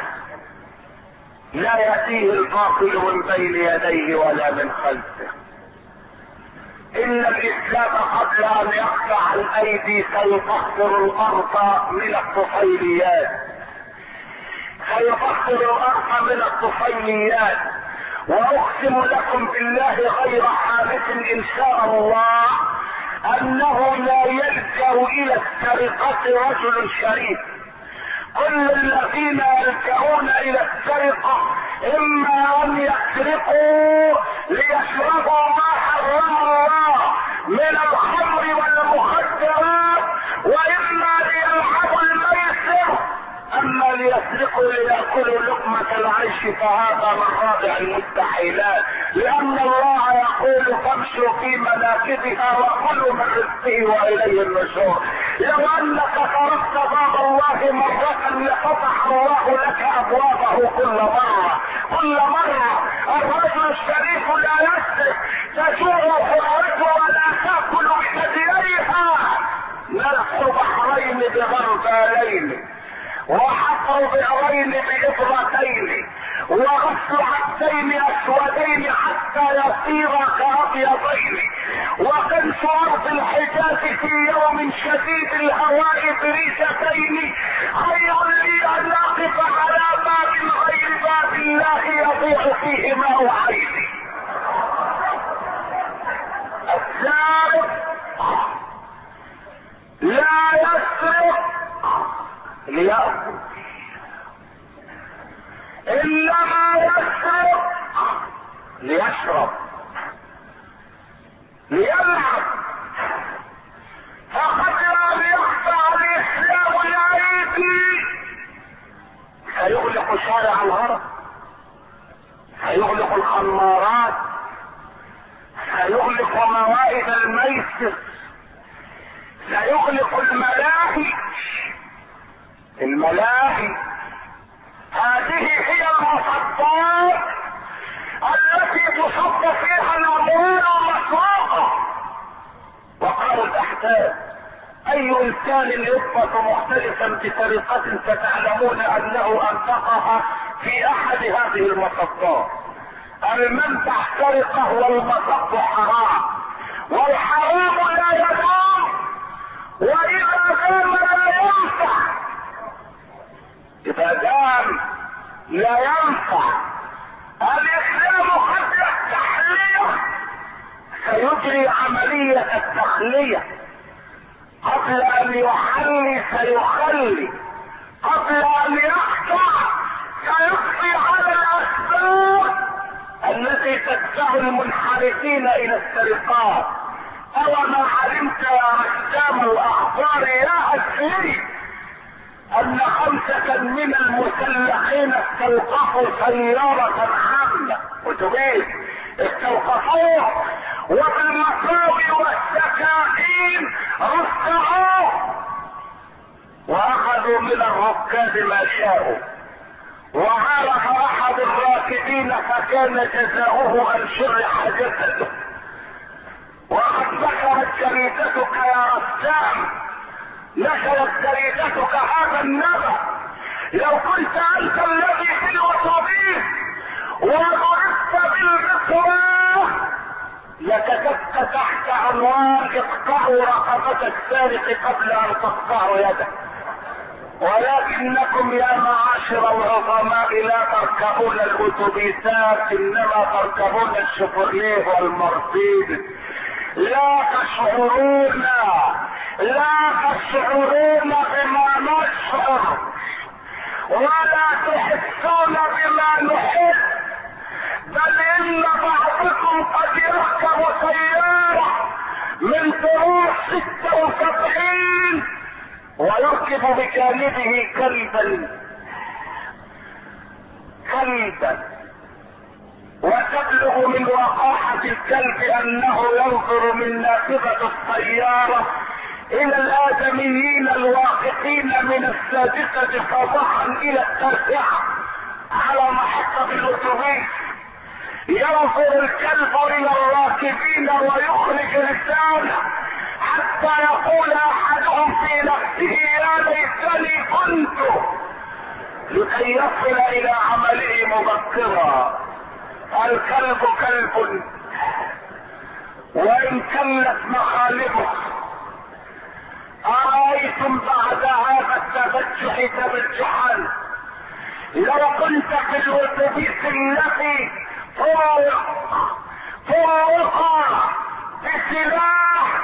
لا يأتيه الباطل من بين يديه ولا من خلفه. ان الاسلام قبل ان يقطع الايدي سيطهر الارض من الطفيليات، سيطهر الارض من الطفيليات. واقسم لكم بالله غير حادث ان شاء الله انه لا يلجأ الى السرقة رجل شريف. كل الذين يلجؤون الى السرقة اما ان يسرقوا ليشربوا ما حرم الله من الخمر والمخدرات، واما ليلعبوا الميسر، اما ليسرقوا ليأكلوا لقمة العيش فهذا من رابع المستحيلات، لان الله يقول فامشوا في مناكبها وكلوا من رزقه واليه النشور. لو انك تركت باب الله مرة لفتح الله لك ابوابه كل مرة. الرجل الشريف لا يسرق، تجوع حرته ولا تاكل بثدييها. نلح بحرين بغربالين وحفر بئرين بإبرتين وغسل عدسين اسودين حتى يصيرا كابيضين، وكنس ارض الحجاز في يوم شديد الهواء بريشتين خير لي ان اقف على باب غير باب الله يضيع فيه ماء عيني. السارق لا يسرق ليأكل، انما يسرق ليشرب ليلعب. فقد لم يقطع الاسلام الايدي الملاهي. هذه هي المصدات التي تصب فيها الاموال المسروقه. وقالوا الاحداث اي انسان يضبط محترفا بطريقه فتعلمون انه انفقها في احد هذه المصدات. المنفع سرقه والمصب حرام، والحرام لا يدوم، واذا دام لا ينفع. اذا دام لا ينفع. الاسلام قبل التحلية سيجري عملية التخلية، قبل ان يحلي سيخلي، قبل ان يقطع سيقضي على الاسباب التي تدفع المنحرفين الى السرقات. اوما علمت يا رسام الاخبار يا اسري ان 5 من المسلحين استوقفوا سيارة عامة اتوبيس، استوقفوه وبالمصابي والسكاكين رفعوه واخذوا من الركاب ما شاءوا. وعرف احد الراكبين فكان جزاؤه ان شرح جسده. وقد ذكرت جريدتك يا رسام، نشرت جريدتك هذا النبأ. لو كنت انت الذي في الاتوبيس وضربت بالمسواه لكتبت تحت عنوان اقطعوا رقبة السارق قبل ان تقطعوا يده. ولكنكم يا معاشر العظماء لا تركبون الاتوبيسات، انما تركبون الشيفروليه والمرسيدس. لا تشعرون بما نشعر، ولا تحسون بما نحس، بل ان بعضكم قد يركب سيارة من طرق 76 ويركب بجانبه كلبا وتبلغ من وقاحة الكلب انه ينظر من نافذة السيارة الى الادميين الواقفين من 6 صباحا الى 9 على محطة الاتوبيس. ينظر الكلب الى الراكبين ويخرج لسانه حتى يقول احدهم في نفسه يا ليتني كنت، لكي يصل الى عمله مبكرا. الكلب كلب وان كلت مخالبه. أرأيتم بعد هذا التبجح تبجحا لو كنت في الاتوبيس الذي طرق بسلاح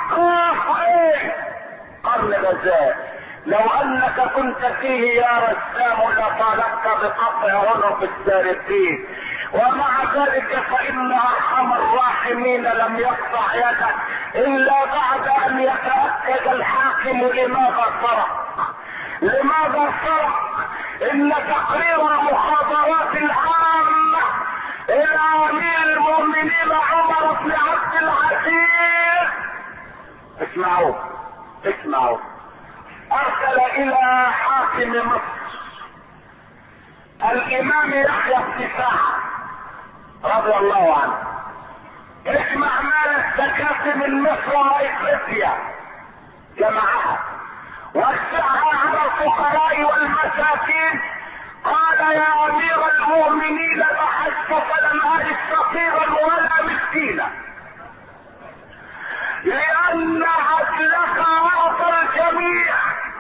قرن غزال، لو انك كنت فيه يا رسام لطالبت بقطع عنق السارقين، ومع ذلك فان ارحم الراحمين لم يقطع يده الا بعد ان يتاكد الحاكم لماذا سرق. ان تقرير المخابرات العامة الى امير المؤمنين عمر بن عبد العزيز، اسمعوا، ارسل الى حاكم مصر الامام يحيى بن سعد رضي الله عنه، اسمع مال الزكاة من مصر وافريقيا جمعها وسعها على الفقراء والمساكين. قال يا امير المؤمنين بحثت فلم اجد فقيرا ولا مسكينا، لان عدلك اعطى الجميع.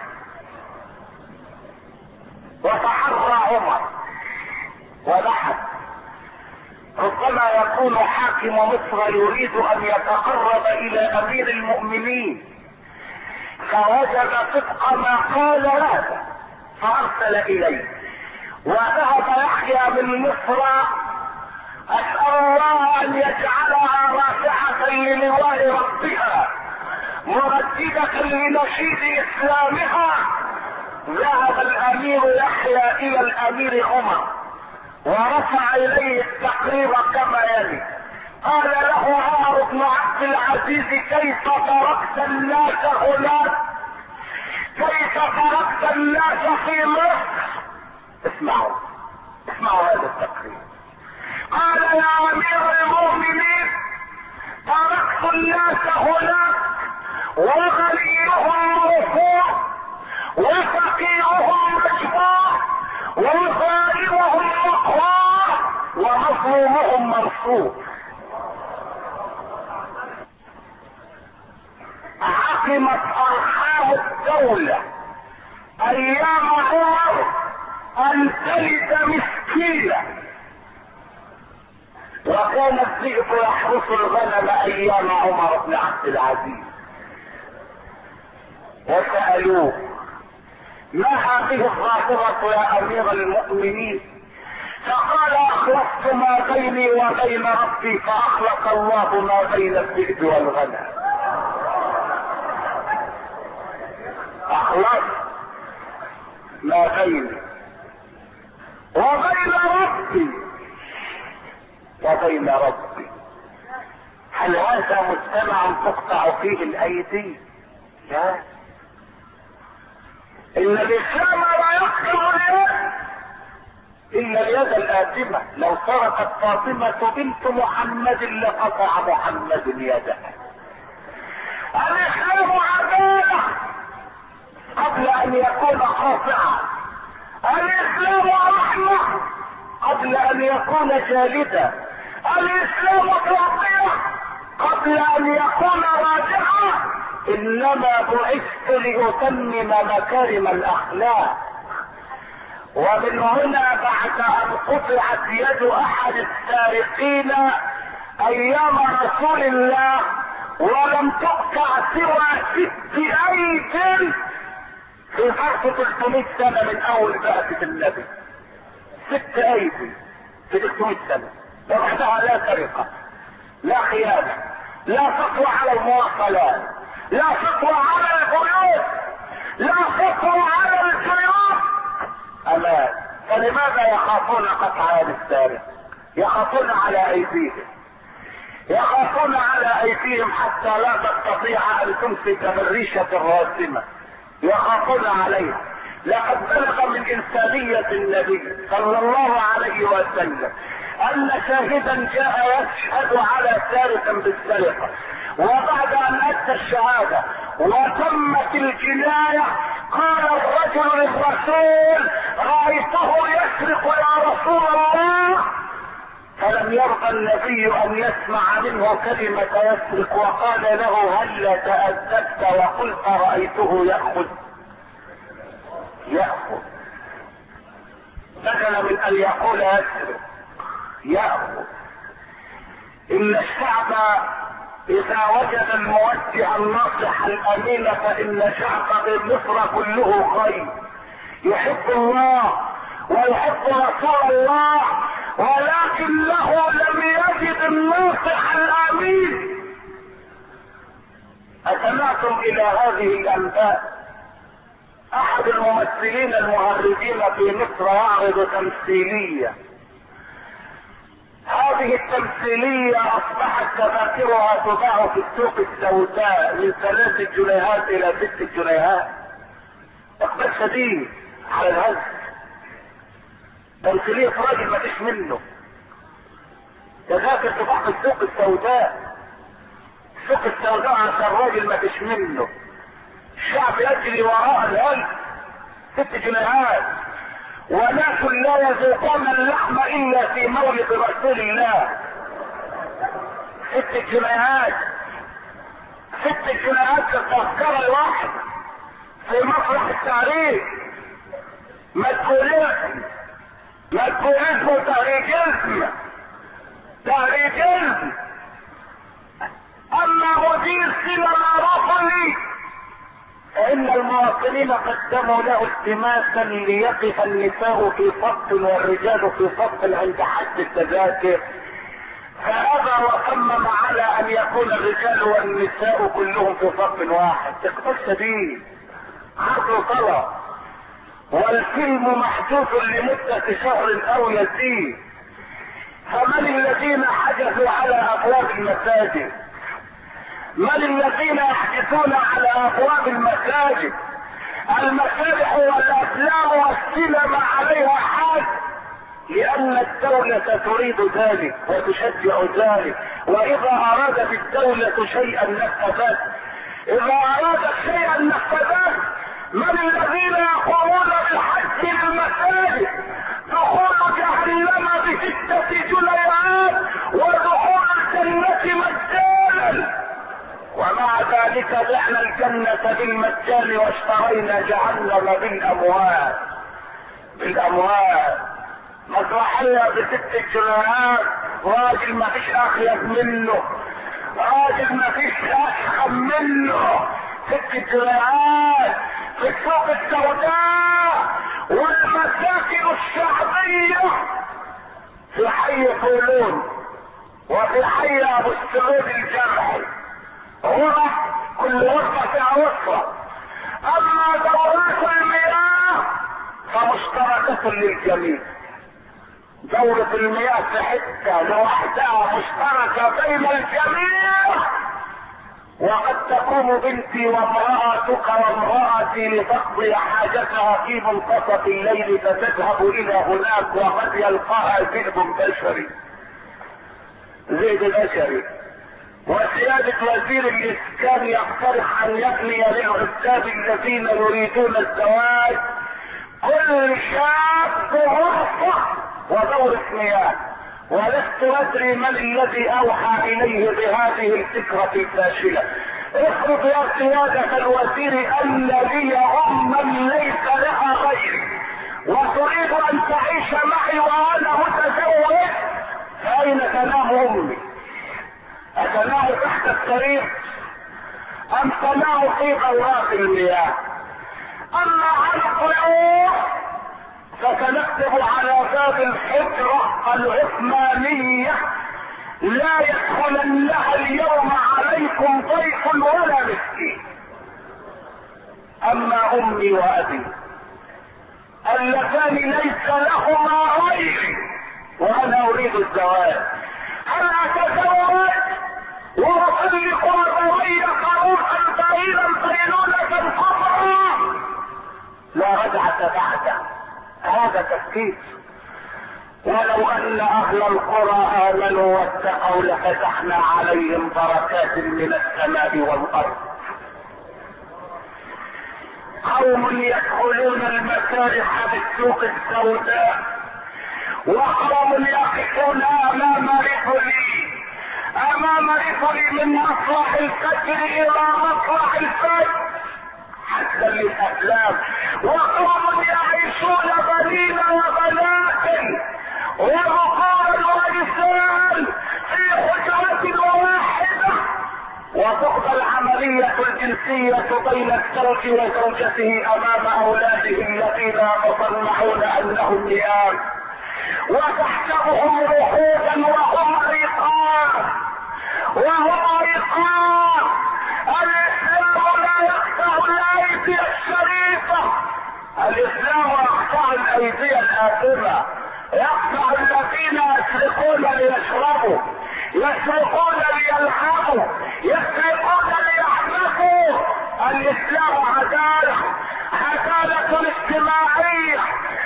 وتحرى عمر وبحث، ربما يكون حاكم مصر يريد ان يتقرب الى امير المؤمنين، فوجد صدق ما قال هذا فارسل اليه. وذهب يحيى من مصر، اسال الله ان يجعلها رافعة للواء ربها مرددة لنشيد اسلامها. ذهب الامير يحيى الى الامير عمر ورفع اليه التقرير كما يلي. قال له عمر بن عبد العزيز كيف تركت الناس هناك؟ كيف تركت الناس في مصر. اسمعوا هذا التقرير. قال يا امير المؤمنين تركت الناس هناك وغنيهم مرفوع وفقيرهم مشفوع وظالمهم مقهور ومظلومهم مرفوع. عقمت ارحام الدولة ايام عمر ان تلد مسكينة، وكان الذئب يحرس الغنم ايام عمر بن عبد العزيز. وسألوه ما هذه الظاهرة يا امير المؤمنين؟ فقال اخلصت ما بيني وبين ربي فاخلق الله ما بين الذئب والغنم. اخلصت ما بيني وبين ربي. هل هذا مجتمع تقطع فيه الايدي؟ لا. ان الاسلام لا يقطع اليد الا اليد الآثمة. لو سرقت فاطمة بنت محمد لقطع محمد يدها. الاسلام عدالة قبل ان يكون خاطئا. الاسلام رحمة قبل ان يكون جالدا. الاسلام تربية قبل ان يكون راجعا. انما بعثت لاتمم مكارم الاخلاق. ومن هنا بعد ان قطعت يد احد السارقين ايام رسول الله ولم تقطع سوى 6 ايد في ظرف 300 سنة من اول بعثة النبي. 6 ايدي في 300 سنة. وبعدها لا سرقة، لا خيانة، لا سطوة على المواصلات، لا سطوة على البيوت، لا سطوة على الجيوب. امان. فلماذا يخافون قطع يد السارق؟ يخافون على ايديهم، يخافون على ايديهم حتى لا تستطيع ان تمسك بالريشة الراسمة، يخافون عليها. لقد بلغ من انسانية النبي صلى الله عليه وسلم ان شاهدا جاء يشهد على سارق بالسرقة، وبعد ان ادى الشهادة وتمت الجناية قال الرجل للرسول رايته يسرق يا رسول الله. فلم يرضى النبي ان يسمع منه كلمة يسرق، وقال له هل تأدبت وقلت رأيته يأخذ بدلا من ان يقول يسرق يأخذ. ان الشعب اذا وجد الموجه الناصح الامين فان شعب مصر كله خير، يحب الله ويحب رسول الله، ولكنه لم يجد الناصح الامين. أسمعتم الى هذه الانباء؟ احد الممثلين المهرجين في مصر يعرض تمثيلية. هذه التمثيلية اصبحت تذاكرها تباع في السوق السوداء من 3 جنيهات الى 6 جنيهات. اقبال شديد على الهز. تمثيلية راجل ما فيش منه. تذاكر تباع في السوق السوداء. السوق السوداء عشان راجل ما فيش منه. الشعب يجري وراء الهز. 6 جنيهات. وناس لا يذوقون اللحم الا في مولد رسول الله. 6 جنيهات. 6 جنيهات التذكرة الواحد في مسرح التاريخ. مدخولين تهريجيزم. اما مدير سينما رفضي فان المواطنين قدموا له التماسا ليقف النساء في صف والرجال في صف عند حد التذاكر، فابى وصمم على ان يكون الرجال والنساء كلهم في صف واحد. اقبال شديد، عرض وطلب، والفيلم محجوز لمدة شهر او يزيد. فمن الذين حجزوا على ابواب المساجد؟ من الذين يحجزون على ابواب المساجد؟ المسارح والافلام والسينما عليها حاج، لان الدولة تريد ذلك وتشجع ذلك، واذا ارادت الدولة شيئا نفذت، اذا ارادت شيئا نفذت. من الذين يقومون بالحج للمساجد؟ دخول جهنم ب6 جنيهات ودخول الجنة مجانا، ومع ذلك بعنا الجنة بالمجان واشترينا جهنم بالاموال. مسرحية ب6 جنيهات، راجل ما فيش اخيب منه، راجل ما فيش اشخم منه. 6 جنيهات في السوق السوداء والمساكن الشعبية في حي طولون وفي حي ابو السعود الجرحي، غرف كل غرفة فيها وصفة. اما دورات المياه فمشتركة للجميع. دورة المياه في حتة لوحدها مشتركة بين الجميع، وقد تقوم بنتي وامرأتك وامرأتي لتقضي حاجتها في منتصف الليل فتذهب الى هناك، وقد يلقاها ذئب بشري، وسيادة وزير الاسكان يقترح ان يبني للعتاب الذين يريدون الزواج كل شاب غرفة ودورة مياه. ولست ادري من الذي اوحى اليه بهذه الفكرة الفاشلة. افرض يا سيادة الوزير ان لي اما ليس لها غيري وتريد ان تعيش معي وانا متزوج، فاين تنام امي؟ اتنام تحت السرير ام تنام في دورات المياه؟ اما على الطيور فسنكتب على باب الحجرة العثمانية: لا يدخلنها اليوم عليكم ضيف ولا مسكين. اما امي وابي اللذان ليس لهما غيري وانا اريد الزواج، هل اتزوج واطلق ابوي خروفا طويلا طيلولة كفرا؟ لا رجعة بعده. هذا تفكير. ولو ان اهل القرى امنوا واتقوا لفتحنا عليهم بركات من السماء والارض. قوم يدخلون المسارح بالسوق السوداء، وقوم يقفون امام رفلي من مطلع الفجر الى مطلع الفجر حتى للافلام، وقوم يعيشون بنين وبنات وذكورا ونساء في حجرة واحدة، وتقضى العملية الجنسية بين الزوج وزوجته امام اولاده الذين يتصنعون انهم نيام، وتحسبهم رقودا وهم رقاب. الاسلام لا يقطع الايدي الشريفة، الاسلام يقطع الايدي الاثمة، يقطع الذين يسرقون ليشربوا، يسرقون ليلعبوا، يسرقون ليحدثوا. الاسلام عدالة اجتماعية،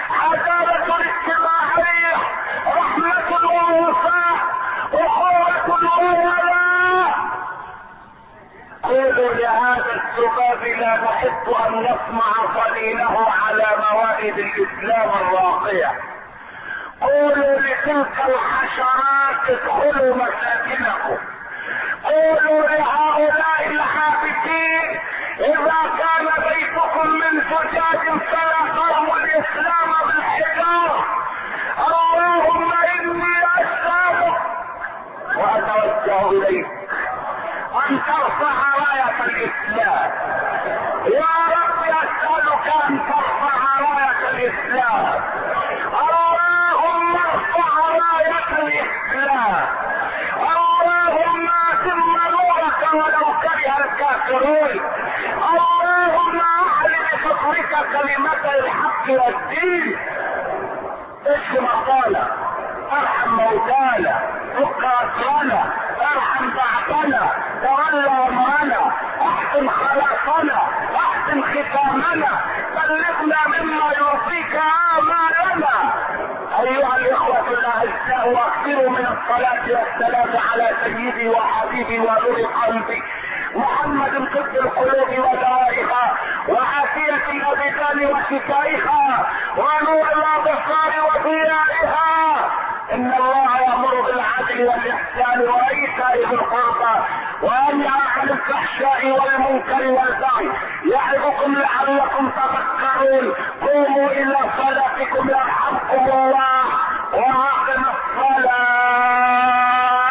رحمة ووفاء، اخوة وولاء. قولوا لهذا الذباب لا نحب ان نسمع قليله على موائد الاسلام الراقية. قولوا لتلك الحشرات ادخلوا مساكنكم. قولوا لهؤلاء الحافظين اذا كان بيتكم من زجاج فلا ترموا الاسلام بالحجارة. اللهم اني اسالك واتوجه اليك ان ترفع راية الاسلام. يا رب اسألك ان ترفع راية الاسلام. اللهم ارفع راية الاسلام. اللهم اتم نورك ولو كره الكافرون. اللهم اعل بفضلك كلمة الحق والدين. ايش مقالة ارحم موتانا، فك اسرنا، ارحم بعثنا، تولى امرنا، احسن خلاصنا، احسن ختامنا، بلغنا مما يرضيك امالنا. ايها الاخوة الاعزاء، واكثروا من الصلاة والسلام على سيدي وحبيبي ونور قلبي محمد طب القلوب ودوائها، وعافية الابدان وشفائها، ونور الابصار وضيائها. ان الله يامر بالعدل والاحسان وايتاء ذي القربى وينهى عن الفحشاء والمنكر والبغي، يعظكم لعلكم تذكرون. قوموا الى صلاتكم يرحمكم الله، واقم الصلاة.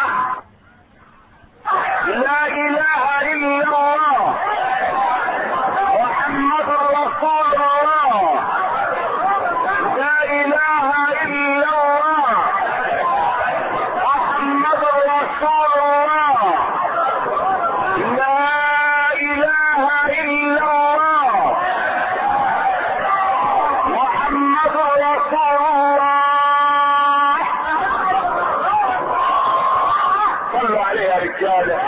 لا اله الا الله محمد رسول الله. لا اله الا الله محمد رسول الله. لا اله الا الله محمد رسول الله. صلوا عليه يا رجاله.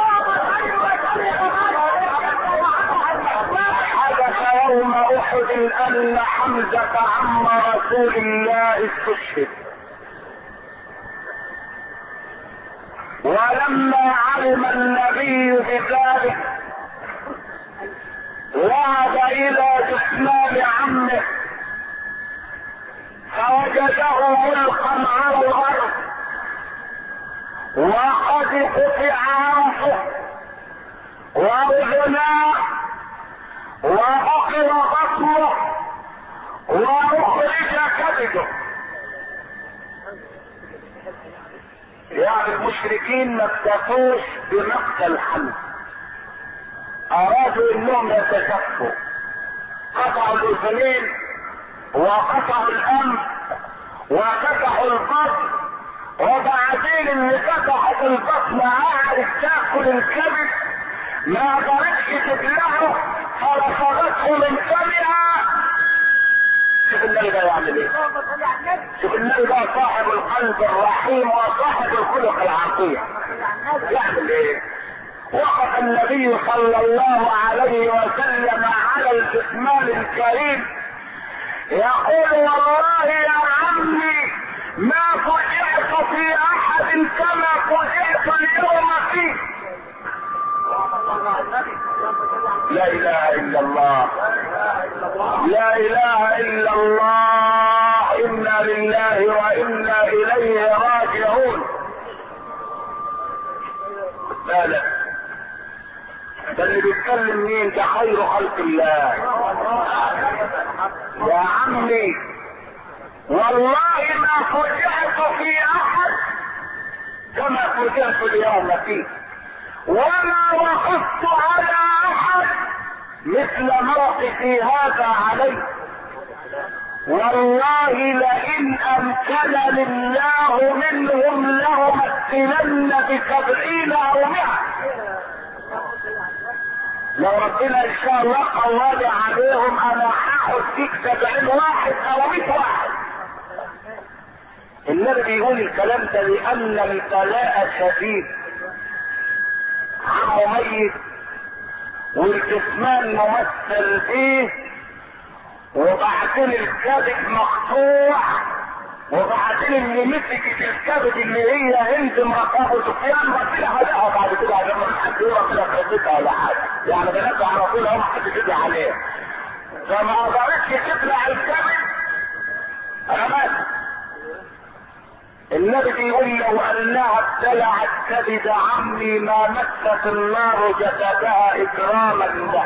حدث يوم احد ان حمزة عم رسول الله استشهد، ولما علم النبي بذلك ذهب الى جثمان عمه فوجده ملقا على الارض وقد قطع عنفه واذناه وعقر بطنه واخرج كبده. يعني المشركين ما اكتفوش بمقتل حمزة، ارادوا انهم يتكفوا، قطعوا الاذنين وقطعوا الانف وفتحوا البطن، وبعدين اللي فتحت البطن قعدت تاكل الكبد، ما قدرتش تبلعه فرفضته من فمها. شوف النبي ده يعمل ايه، شوف النبي ده صاحب القلب الرحيم وصاحب الخلق العظيم يعمل ايه. وقف النبي صلى الله عليه وسلم على الجثمان الكريم يقول والله يا عمي ما فجعت في احد كما فجعت اليوم فيه. لا اله الا الله، لا اله الا الله، انا لله وانا اليه راجعون. بالك ده اللي بيتكلم مين؟ ده خير خلق الله. يا عمي والله ما فجعت في احد كما فجعت اليوم فيه، وما وقفت على احد مثل موقفي هذا عليه. والله لئن امكنني الله منهم لأمثلن ب70 أو 100. لو ربنا ان شاء الله قواني عليهم انا هاخد فيك 70 واحد او 100 واحد. النبي بيقول الكلام ده لان البلاء شديد، عمه ميت والجثمان ممثل فيه، وبعدين الكبد مقطوع، وبعدين اللي مسكت الكبد اللي هي هند مرات ابو سفيان ربنا هداها بعد كده عشان ما حد يقول كده خدتها ولا حاجه، يعني بنات على طول هم حد كده عليها، فما قدرتش تبلع الكبد رمت. النبي بيقول لو انها ابتلعت كبد عمي ما مست النار جسدها اكراما له.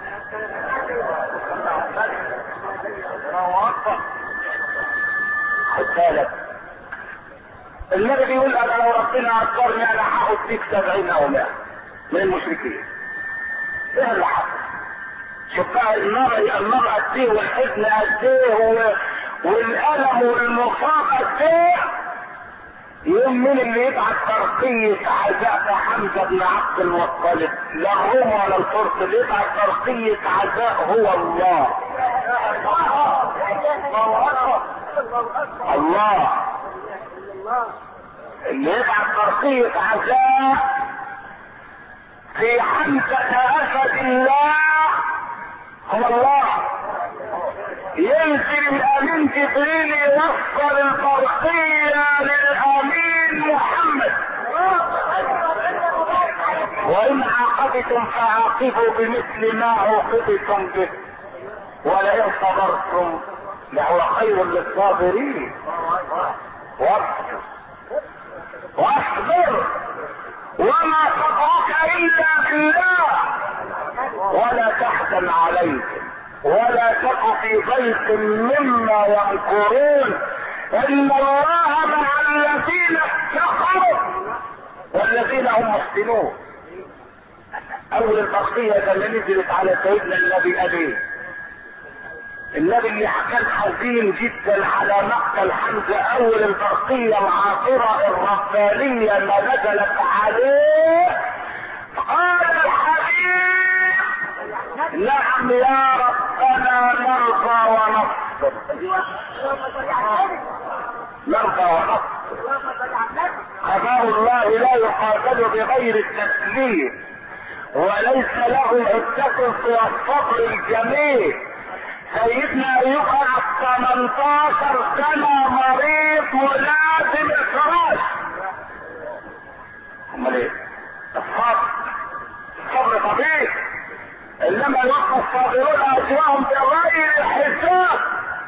خد بالك النبي بيقول انا لو ربنا عذرني انا هاخد فيك 70 او 100 من المشركين. ايه اللي حصل؟ شوف بقى النار قد ايه والحزن قد ايه والالم والمصاب قد ايه. يوم من اللي يبعت ترقية عزاء حمزة بن عبد المطلب، لا الروم ولا الفرس، اللي يبعت ترقية عزاء هو الله. الله اللي يبعث برقية عزاء في حمزة اسد الله هو الله. ينزل الامين جبريل يوصل البرقية للامين محمد. وان عاقبتم فعاقبوا بمثل ما عوقبتم به ولئن صبرتم لهو خير للصابرين. واصبر وما صبرك الا بالله ولا تحزن عليكم ولا تك في ضيق مما يمكرون ان الله مع الذين اتقوا والذين هم محسنون. اول البقية اللي نزلت على سيدنا النبي ابيه، النبي اللي كان حزين جدا على مقتل حمزة، اول البرقية العاطرة الربانية ما نزلت عليه قال الحبيب نعم يا ربنا نرضى ونصبر. نرضى ونصبر. قضاء الله لا يقابل بغير التسليم وليس له عدة سوى الصبر الجميل. سيدنا ايوب قعد 18 سنة مريض ولازم الفراش. امال ايه؟ الصبر طبيعي، انما يوقف الصابرون اجرهم بغير حساب.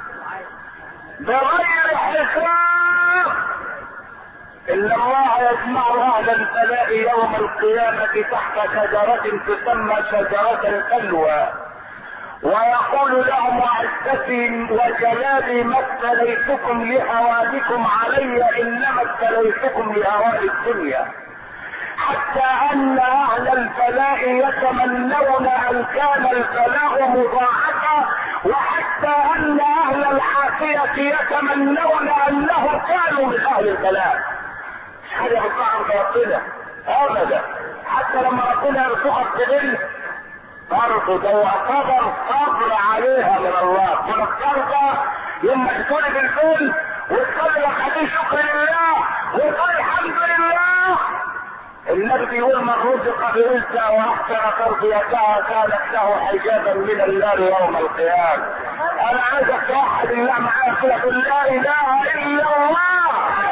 بغير حساب. ان الله يجمع اهل البلاء يوم القيامة تحت شجرة تسمى شجرة القلوى ويقول لهم وعزتي وجلالي ما ابتليتكم لهوانكم علي انما ابتليتكم لهوان الدنيا. حتى ان اهل البلاء يتمنون ان كان البلاء مضاعفا وحتى ان اهل العافية يتمنون انه كانوا من اهل البلاء. مش حاجة بتطعم ربنا ابدا. حتى لما ربنا يرزقك ببنت برضه ده يعتبر صبر عليها من الله. ونفترض لما تقولي بالفيل وتقولي يا خليل شكر لله وتقولي الحمد لله. النبي بيقول من رزق بانثى واحسن تربيتها كانت له حجابا من النار يوم القيامه. انا عايزك توحد الله معايا كده تقول لا اله الا الله.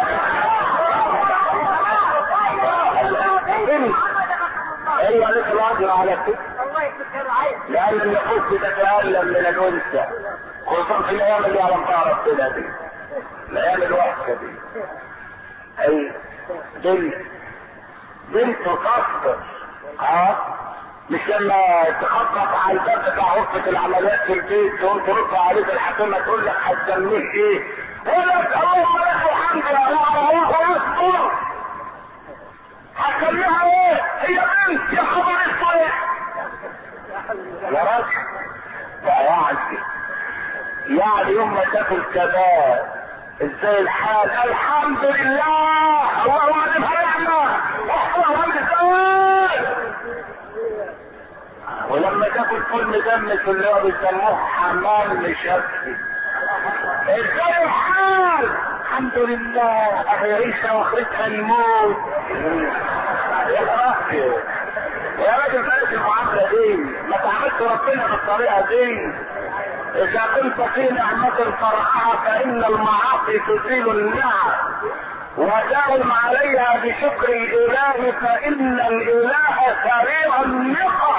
هي لك الاجر على كده لان النفوس تتألم من الانثى خصوصا في الايام اللي على مطار ربنا دي، الايام الوحشه دي. اي بنت تصبر مش لما تخبط على الباب بتاع غرفة العمليات في البيت تقوم ترد عليك الحكومة تقول لك هتسميه ايه؟ ولك اللهم لك الحمد لله اصبر. هتسميها ايه؟ هي بنت يا خبر الصيح يا راجل. يعني يوم ما تاكل كباب ازاي الحال؟ الحمد لله الله علمها نعمة واحفظها ازاي. ولما تاكل فول مدمس اللي هو بيسموه حمام مشفي ازاي الحال؟ الحمد لله عيشها واخرتها الموت. يا راجل بلاش المعاملة دي، ما تعملش ربنا بالطريقة دي. اذا كنت في نعمة فرحها فان المعاصي تزيل النعم وداوم عليها بشكر الاله فان الاله سريع النقم.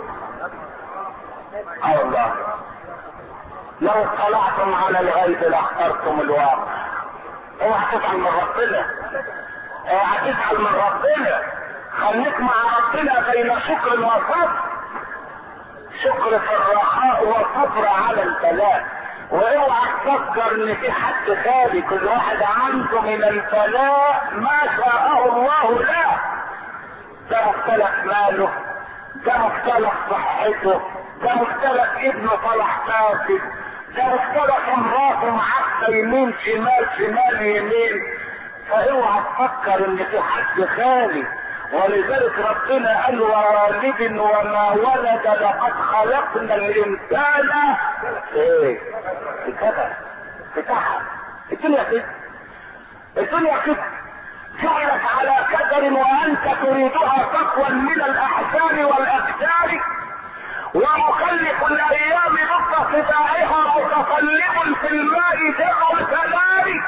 الله لو اطلعتم على الغيب لاخترتم الواقع. اوعى تزعل من ربنا، اوعى تزعل من ربنا. خليك مع ربنا بين شكر وصبر. شكر في الرخاء وصبر على البلاء. واوعى تفكر ان في حد خالي، كل واحد عنده من البلاء ما شاءه الله له. ده مختلف ماله، ده مختلف صحته، ده مختلف ابنه طلع فاسد، ده مختلف امراته معاك يمين شمال شمال يمين. فاوعى تفكر ان في حد خالي. ولذلك ربنا قال ووالد وما ولد لقد خلقنا الانسان ايه؟ في كده في تحت الدنيا كده. الدنيا كده جعلت على كدر وانت تريدها صفوا من الاحزان والاكدار، ومكلف الايام ضد خداعها متقلب في الماء جر الكبار.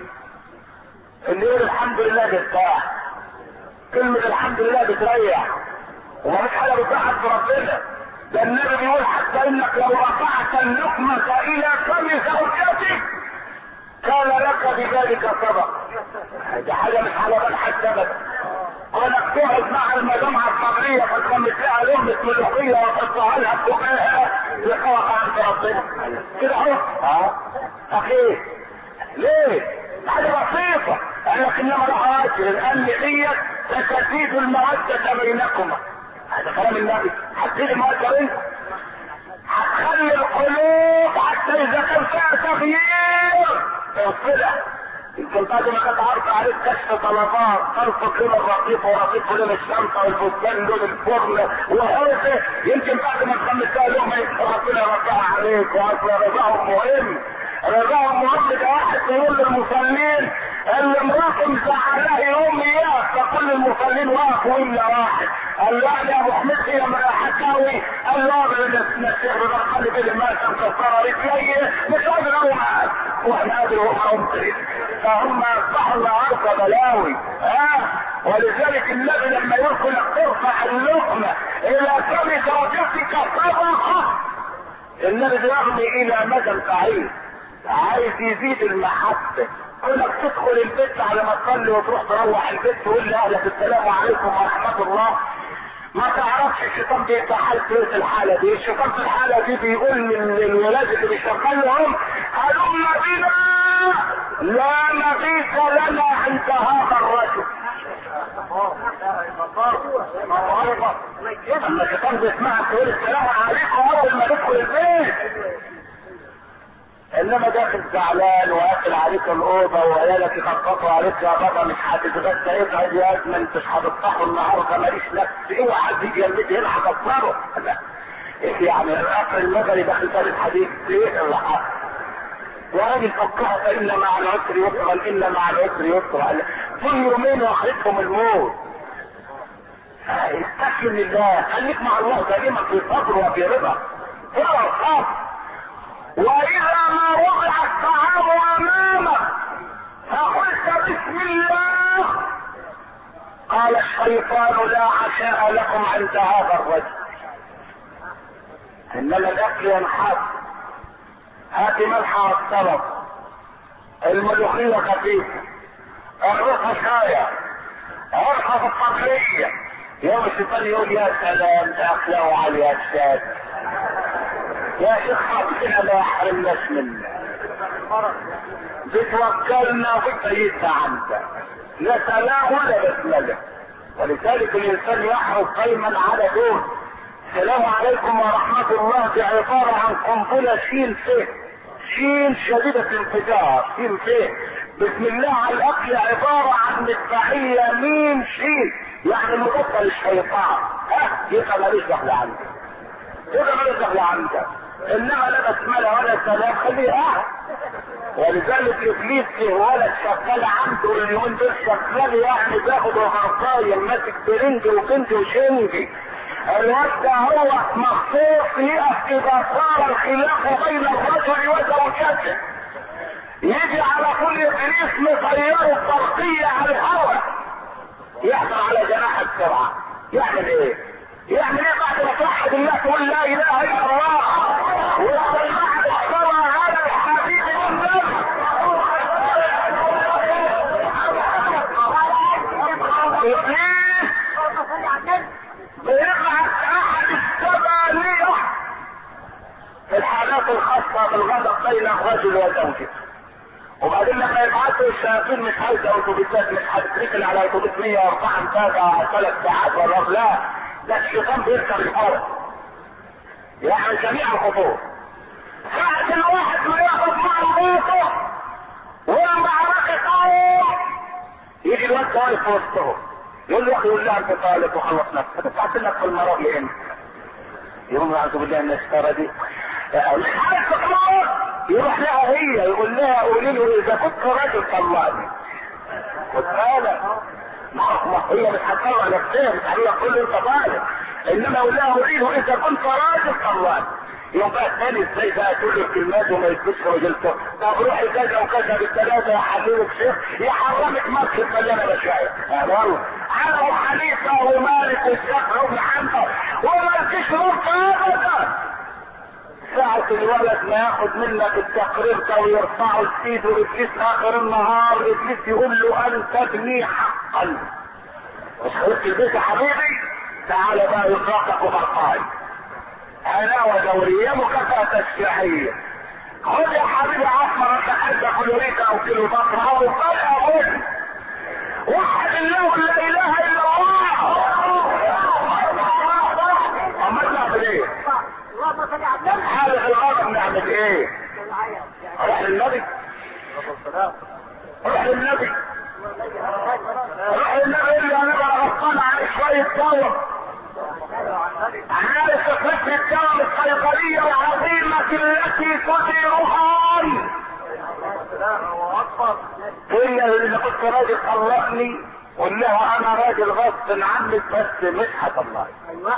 اللي يقول الحمد لله بيرتاح، كلمة الحمد لله بتريح، ومفيش حاجة بتضحك في ربنا. ده النبي بيقول حتى انك لو رفعت اللقمة الى فم زوجتك كان لك بذلك صدق. دي حاجة مش على بال حد ابدا. كونك تقعد مع المجمعة الصبرية فتخمس لها لقمة ملوخية وتحطها لها بقها يخوف عند ربنا كده اهو. اخي ليه؟ حاجة بسيطة. قال لك انما العاجل الان ديت ستزيد المودة بينكما. هذا كلام النبي. هتزيد المودة بينكم، هتخلي القلوب حتى اذا كان فيها تغيير توصلها. يمكن بعد ما كانت عارفه عليك كشف طلبات خلف لون الرقيق ورقيق لون الشمطه والفستان لون الفرن وهذا، يمكن بعد ما تخلصها لهم ربنا يرضاها عليك. واصل رضاهم مهم، رضاهم مهم. ده واحد يقول للمصلين اللي مراته مزعلاه يوم اياه فكل المصلين وقفوا الا واحد. قال له يا ابو حميد هي حكاوي. قال له الشيخ بيخلي بين الماء مكسره رجليه مش قادر اقوم وانا قادر اقوم. فهم اصبحوا النهارده بلاوي. ولذلك النبي لما يقول لك ترفع اللقمه الى فم زوجتك صدقه، النبي بيرمي الى مدى بعيد، عايز يزيد المحبه. كونك تدخل البيت على ما تصلي وتروح تروح البيت تقول لاهلك السلام عليكم ورحمه الله، ما تعرفش الشيطان بيتحل في الحاله دي. الشيطان في الحاله دي بيقول للولاد اللي بيشغلهم هلم بنا لا مغيث لنا عند هذا الرجل. اما الشيطان بيسمعك تقول السلام عليكم اول ما تدخل البيت، انما داخل زعلان وقافل عليك الاوضه وعيالك يخططوا عليك يا بابا مش هتتغدى ابعد يا ابني انت مش هتفتحوا النهارده ماليش نفس اوعى حد يجي يلمدي هنا هكسره. لا يعني الاخر المغري داخل باب الحديد ايه اللي حصل؟ وراجل فكها فان مع العسر يسرا ان مع العسر يسرا. كل يومين واخرتهم الموت. استسلم لله، خليك مع الله دائما في صبر وفي رضا. هو الصبر. واذا ما وضع الطعام امامك فقلت بسم الله قال الشيطان لا عشاء لكم عند هذا الرجل. انما الاكل ينحط، هات ملحة السلط، الملوخية خفيفة، الرقة شاية، عرقة الطبيعية. يوم الشيطان يقول يا سلام ده اخلاقه عالية الشاد يا شيخ حقنا ما يحرمناش منه، بتوكلنا وبتريدنا عنك لا سلام ولا بسمله. ولذلك الانسان يحرص دايما على دول السلام عليكم ورحمة الله دي عبارة عن قنبلة شين فيه، شين شديدة الانفجار شين فيه. بسم الله على الاكل عبارة عن مدفعية مين شين، يعني مضادة للشيطان. يبقى ماليش دخل عندك، يبقى ماليش دخل عندك. انما لا بسمله ولا سلام خليه قاعد. ولذلك ابليس فيه ولد شغال عنده اليومين دول شغال يعني بياخد غرطايه ماسك برنج وكنج وشنجي. الواد ده هو مخصوص يقف اذا صار الخلاف بين الرجل وزوجته، يجي على كل ابليس مطيره الطرقيه على الهواء، يحضر على جناح السرعه. يعمل ايه؟ يعمل ايه بعد ما توحد الله تقول لا اله الا الله وتطلع الصلاه على الحبيب النبي؟ ابليس بيبعث احد السبانية في الحالات الخاصة بالغضب بين الرجل وزوجته. وبعدين لما يبعثوا الشياطين مش عايزة اوتوبيسات، مش هتتركن على اوتوبيس 104 متابعة 3 ساعات ولا لا، ده الشيطان بيركب الارض يعني جميع الخطوط. ساعة الواحد ما ياخد مع موته والمعركة قوم يجي الوقت واقف في وسطهم يقول له يا اخي قول لها انت طالب وخلص نفسك هتدفعت لك في المرض لامتى؟ يقوم اعوذ بالله من الشيطان دي مش عارف تطلع، يروح لها هي يقول لها قولي له اذا كنت راجل طلقني خد بالك. ما هي مش هتطلع نفسها، مش هتقول كل انت طالب، انما اقول لها اريد اذا كنت راجل طلعني. يوم بقى الثاني ازاي بقى تقول له الكلمات وما يثبتش رجلته؟ طب روحي كذا وكذا بالثلاثه يا حبيبك شيخ يحرمك مسجد مليانه مشايخ. والله انا وحنيفه ومالك والشافعي وابن حنبل ومالكيش رفض ابدا. ساعة الولد ما ياخد منك التقرير ده ويرفعه الايد وابليس اخر النهار ابليس يقول له انت ابني حقا. مش خلصت البيت يا حبيبي؟ تعالى بقى يطلقك ومرقاي. علاوة دورية مكافأة تشريعية. خد يا حبيبي عفر انت حاجة كلوريكا او كيلو مصر او فرقة بول. وحد الله لا اله الا الله. اما نعمل ايه؟ حالة الغضب نعمل ايه؟ روح للنبي. روح للنبي. روح للنبي اللي انا بقى غصان عليه شوية دواء. عارف فكرة الدواء الصيدلية العظيمة التي تديرها هي اللي كنت راجل طلقني قول لها انا راجل غصب عنك بس مش هطلقك.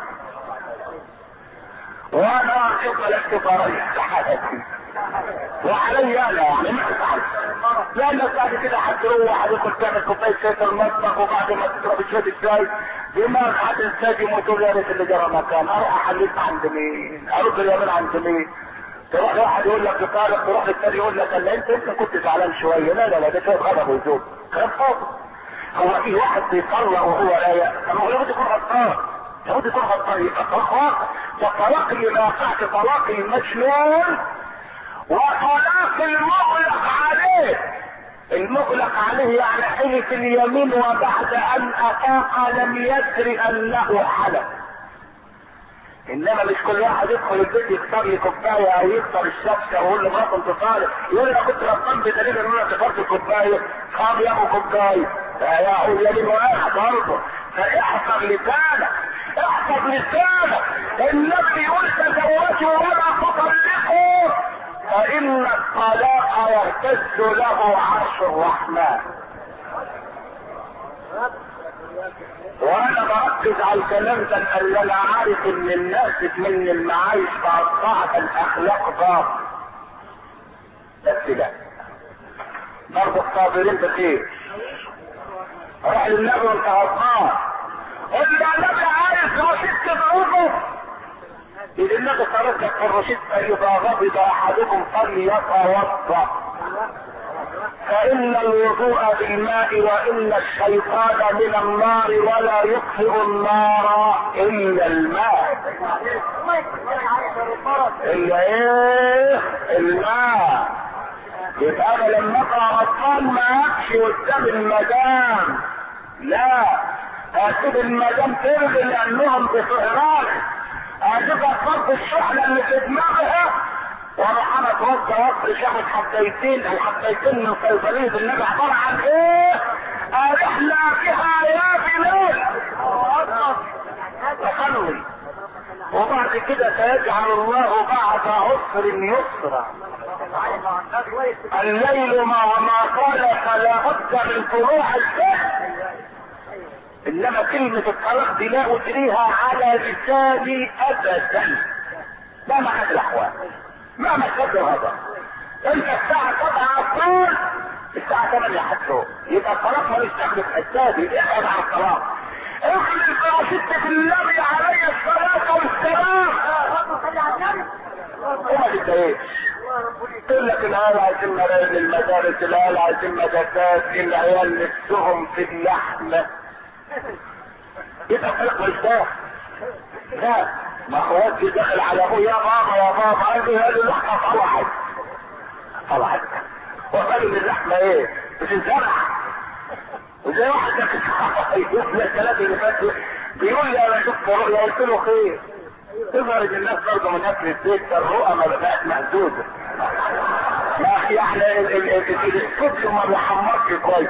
وانا افضل اختباري لحالتي وعلي انا يعني ما افعل. لانك بعد كده هتروح هتدخل تعمل كوبايه شاي في المطبخ وبعد ما تشرب شويه الشاي دماغ هتنسجم وتقول يا ريت اللي جرى مكان اروح احليك عند مين؟ ارد اليمين عند مين؟ تروح لواحد يقول لك بطالب تروح للتاني يقول لك انت كنت زعلان شويه. لا ده شويه غضب وذوق كلام فاضي. هو في واحد بيطلق وهو لا يأس؟ هو لابد يكون غلطان. لابد يكون غلطان. يبقى طلاق واقع. والطلاق اللي ما يقعش طلاق المجنون وطلاق المغلق عليه. المغلق عليه يعني حلف اليمين وبعد ان افاق لم يدري انه حلف. انما مش كل واحد يدخل البيت يكسر لي كوبايه او يكسر الشبكه ويقول لمراته انت طالب يقول انا كنت غلطان بدليل ان انا كسرت الكوبايه. خاب يا ابو كوبايه يا يمين واحد برضه. فاحفظ لسانك احفظ لسانك. النبي يقول تزوجوا ولا تطلقوا فان الطلاق يهتز له عرش الرحمن. وانا بركز على الكلام ده لان انا عارف ان الناس من المعايش بعض الاخلاق ضار. بس لا برضه الصابرين بخير. روح للنبي وانت غلطان قل له النبي عايز روشته ضروبه. اذا النبي خرجت في الروشته اذا غضب احدكم فليتوضا فان الوضوء بالماء وان الشيطان من النار ولا يطفئ النار الا الماء. الا ايه؟ الماء. يبقى انا لما ابقى غلطان ما اكشي قدام المدام. لا اسيب المدام تلغي لانهم بسهران. اسيبها تفضي الشحنه اللي في دماغها واروح انا اتوضى واصل شاخد حبيتين الحبيتين من صيدليه النبي عباره عن ايه؟ رحله بها يا بلال تخلي. وبعد كده سيجعل الله بعد عسر يسرا. الليل ما قال فلا بد من طلوع الفجر. انما كلمة الطلاق دي لا اجريها على لساني ابدا مهما كانت الاحوال مهما كانت هذا. انت الساعة 7 الظهر الساعة 8 حتى يبقى الطلاق مالوش دخل في حسابي. ابعد عن الطلاق. احمل فراشتك في النبي عليه الصلاة والسلام وما تتضايقش. تقول لك العيال عايزين مراجل المدارس، العيال عايزين مدرسات، العيال نفسهم في اللحمة. يبقى الطلاق مش داخل. لا ما اخواتي داخل على ابوه يا بابا يا بابا قال له اللحمة طلعت وقالوا ان اللحمة ايه؟ بتنزرع. وزي واحد يقول لك الثلاثة اللي فاتوا بيقول لي انا شفت رؤيا قلت له خير. تظهر الناس برضه من اكل البيت الرؤى ما بقت مهزوزة. يا اخي يعني الصدق ما بيحمرش كويس.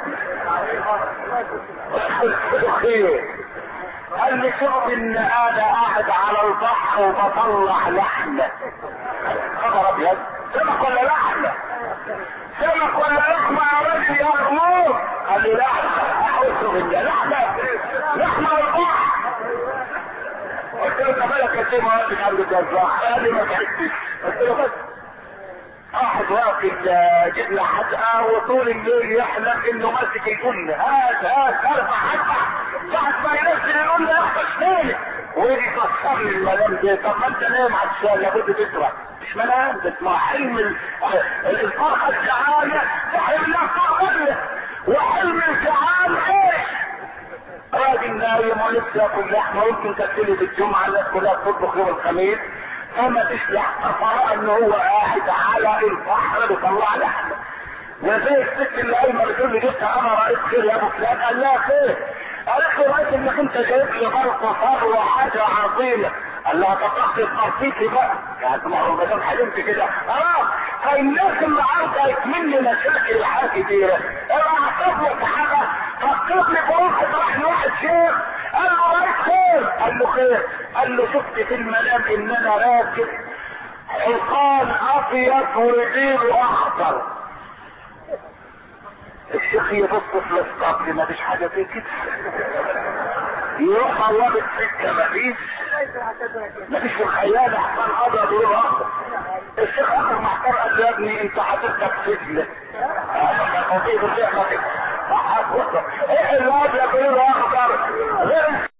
قلت له خير. قال لي شوف ان انا قاعد على البحر وبطلع لحمة. خبر ابيض سمك ولا لحمة؟ سمك ولا لحمة يا راجل يا غمور؟ قال لي لحمه، اعوذ بالله، لحمه والبحر. قلت له انت مالك يا سيما وقتك عند الجزار؟ قال لي ما تعبتش. قلت له بس واحد واقف جبنا حدقه وطول الليل يحلم انه ماسك يقول لي هات ارفع حدقه، بعد ما ينزل يقول لي اخبط فين، ويجي يكسر لي المنام ده. طب ما انت نايم عطشان لابد تسرع، مش منام ده اسمه حلم الفرحه السعاده، تحلم انها فرحه، وحلم السعاده ايه؟ راجل نايم ولسه ياكل لحمه، يمكن تاكله بالجمعه، الناس كلها تطبخ يوم الخميس، اما تشلح فرأى ان هو قاعد على البحر بيطلع لحمه. وزي الست اللي قايمه بتقول لي جبت انا رئيس خير يا ابو فلان، قال لها خير؟ قالت له رأيت انك انت جايب لي برضه ثروه حاجه عظيمه. قال لها طب تخطيتي بقى، يعني ما دام حلمت كده فالناس اللي عاوزه يتمنى مشاكل الحياه كتيره، انا هحطب لك حاجه، فكر لي بواحد راح لواحد شيخ قال له رأيت خير، قال له خير، قال له شفت في المنام ان انا راكب حصان ابيض ورجيله اخضر. الشيخ يبص في الاسطبل ما فيش حاجه فيه كده، يروح الله السكه ما فيش في الخيال حصان ابيض ورجيله اخضر. الشيخ اخر محتار قال له يا ابني انت هتركب سجن، ايه اللي ابيض ورجيله اخضر غير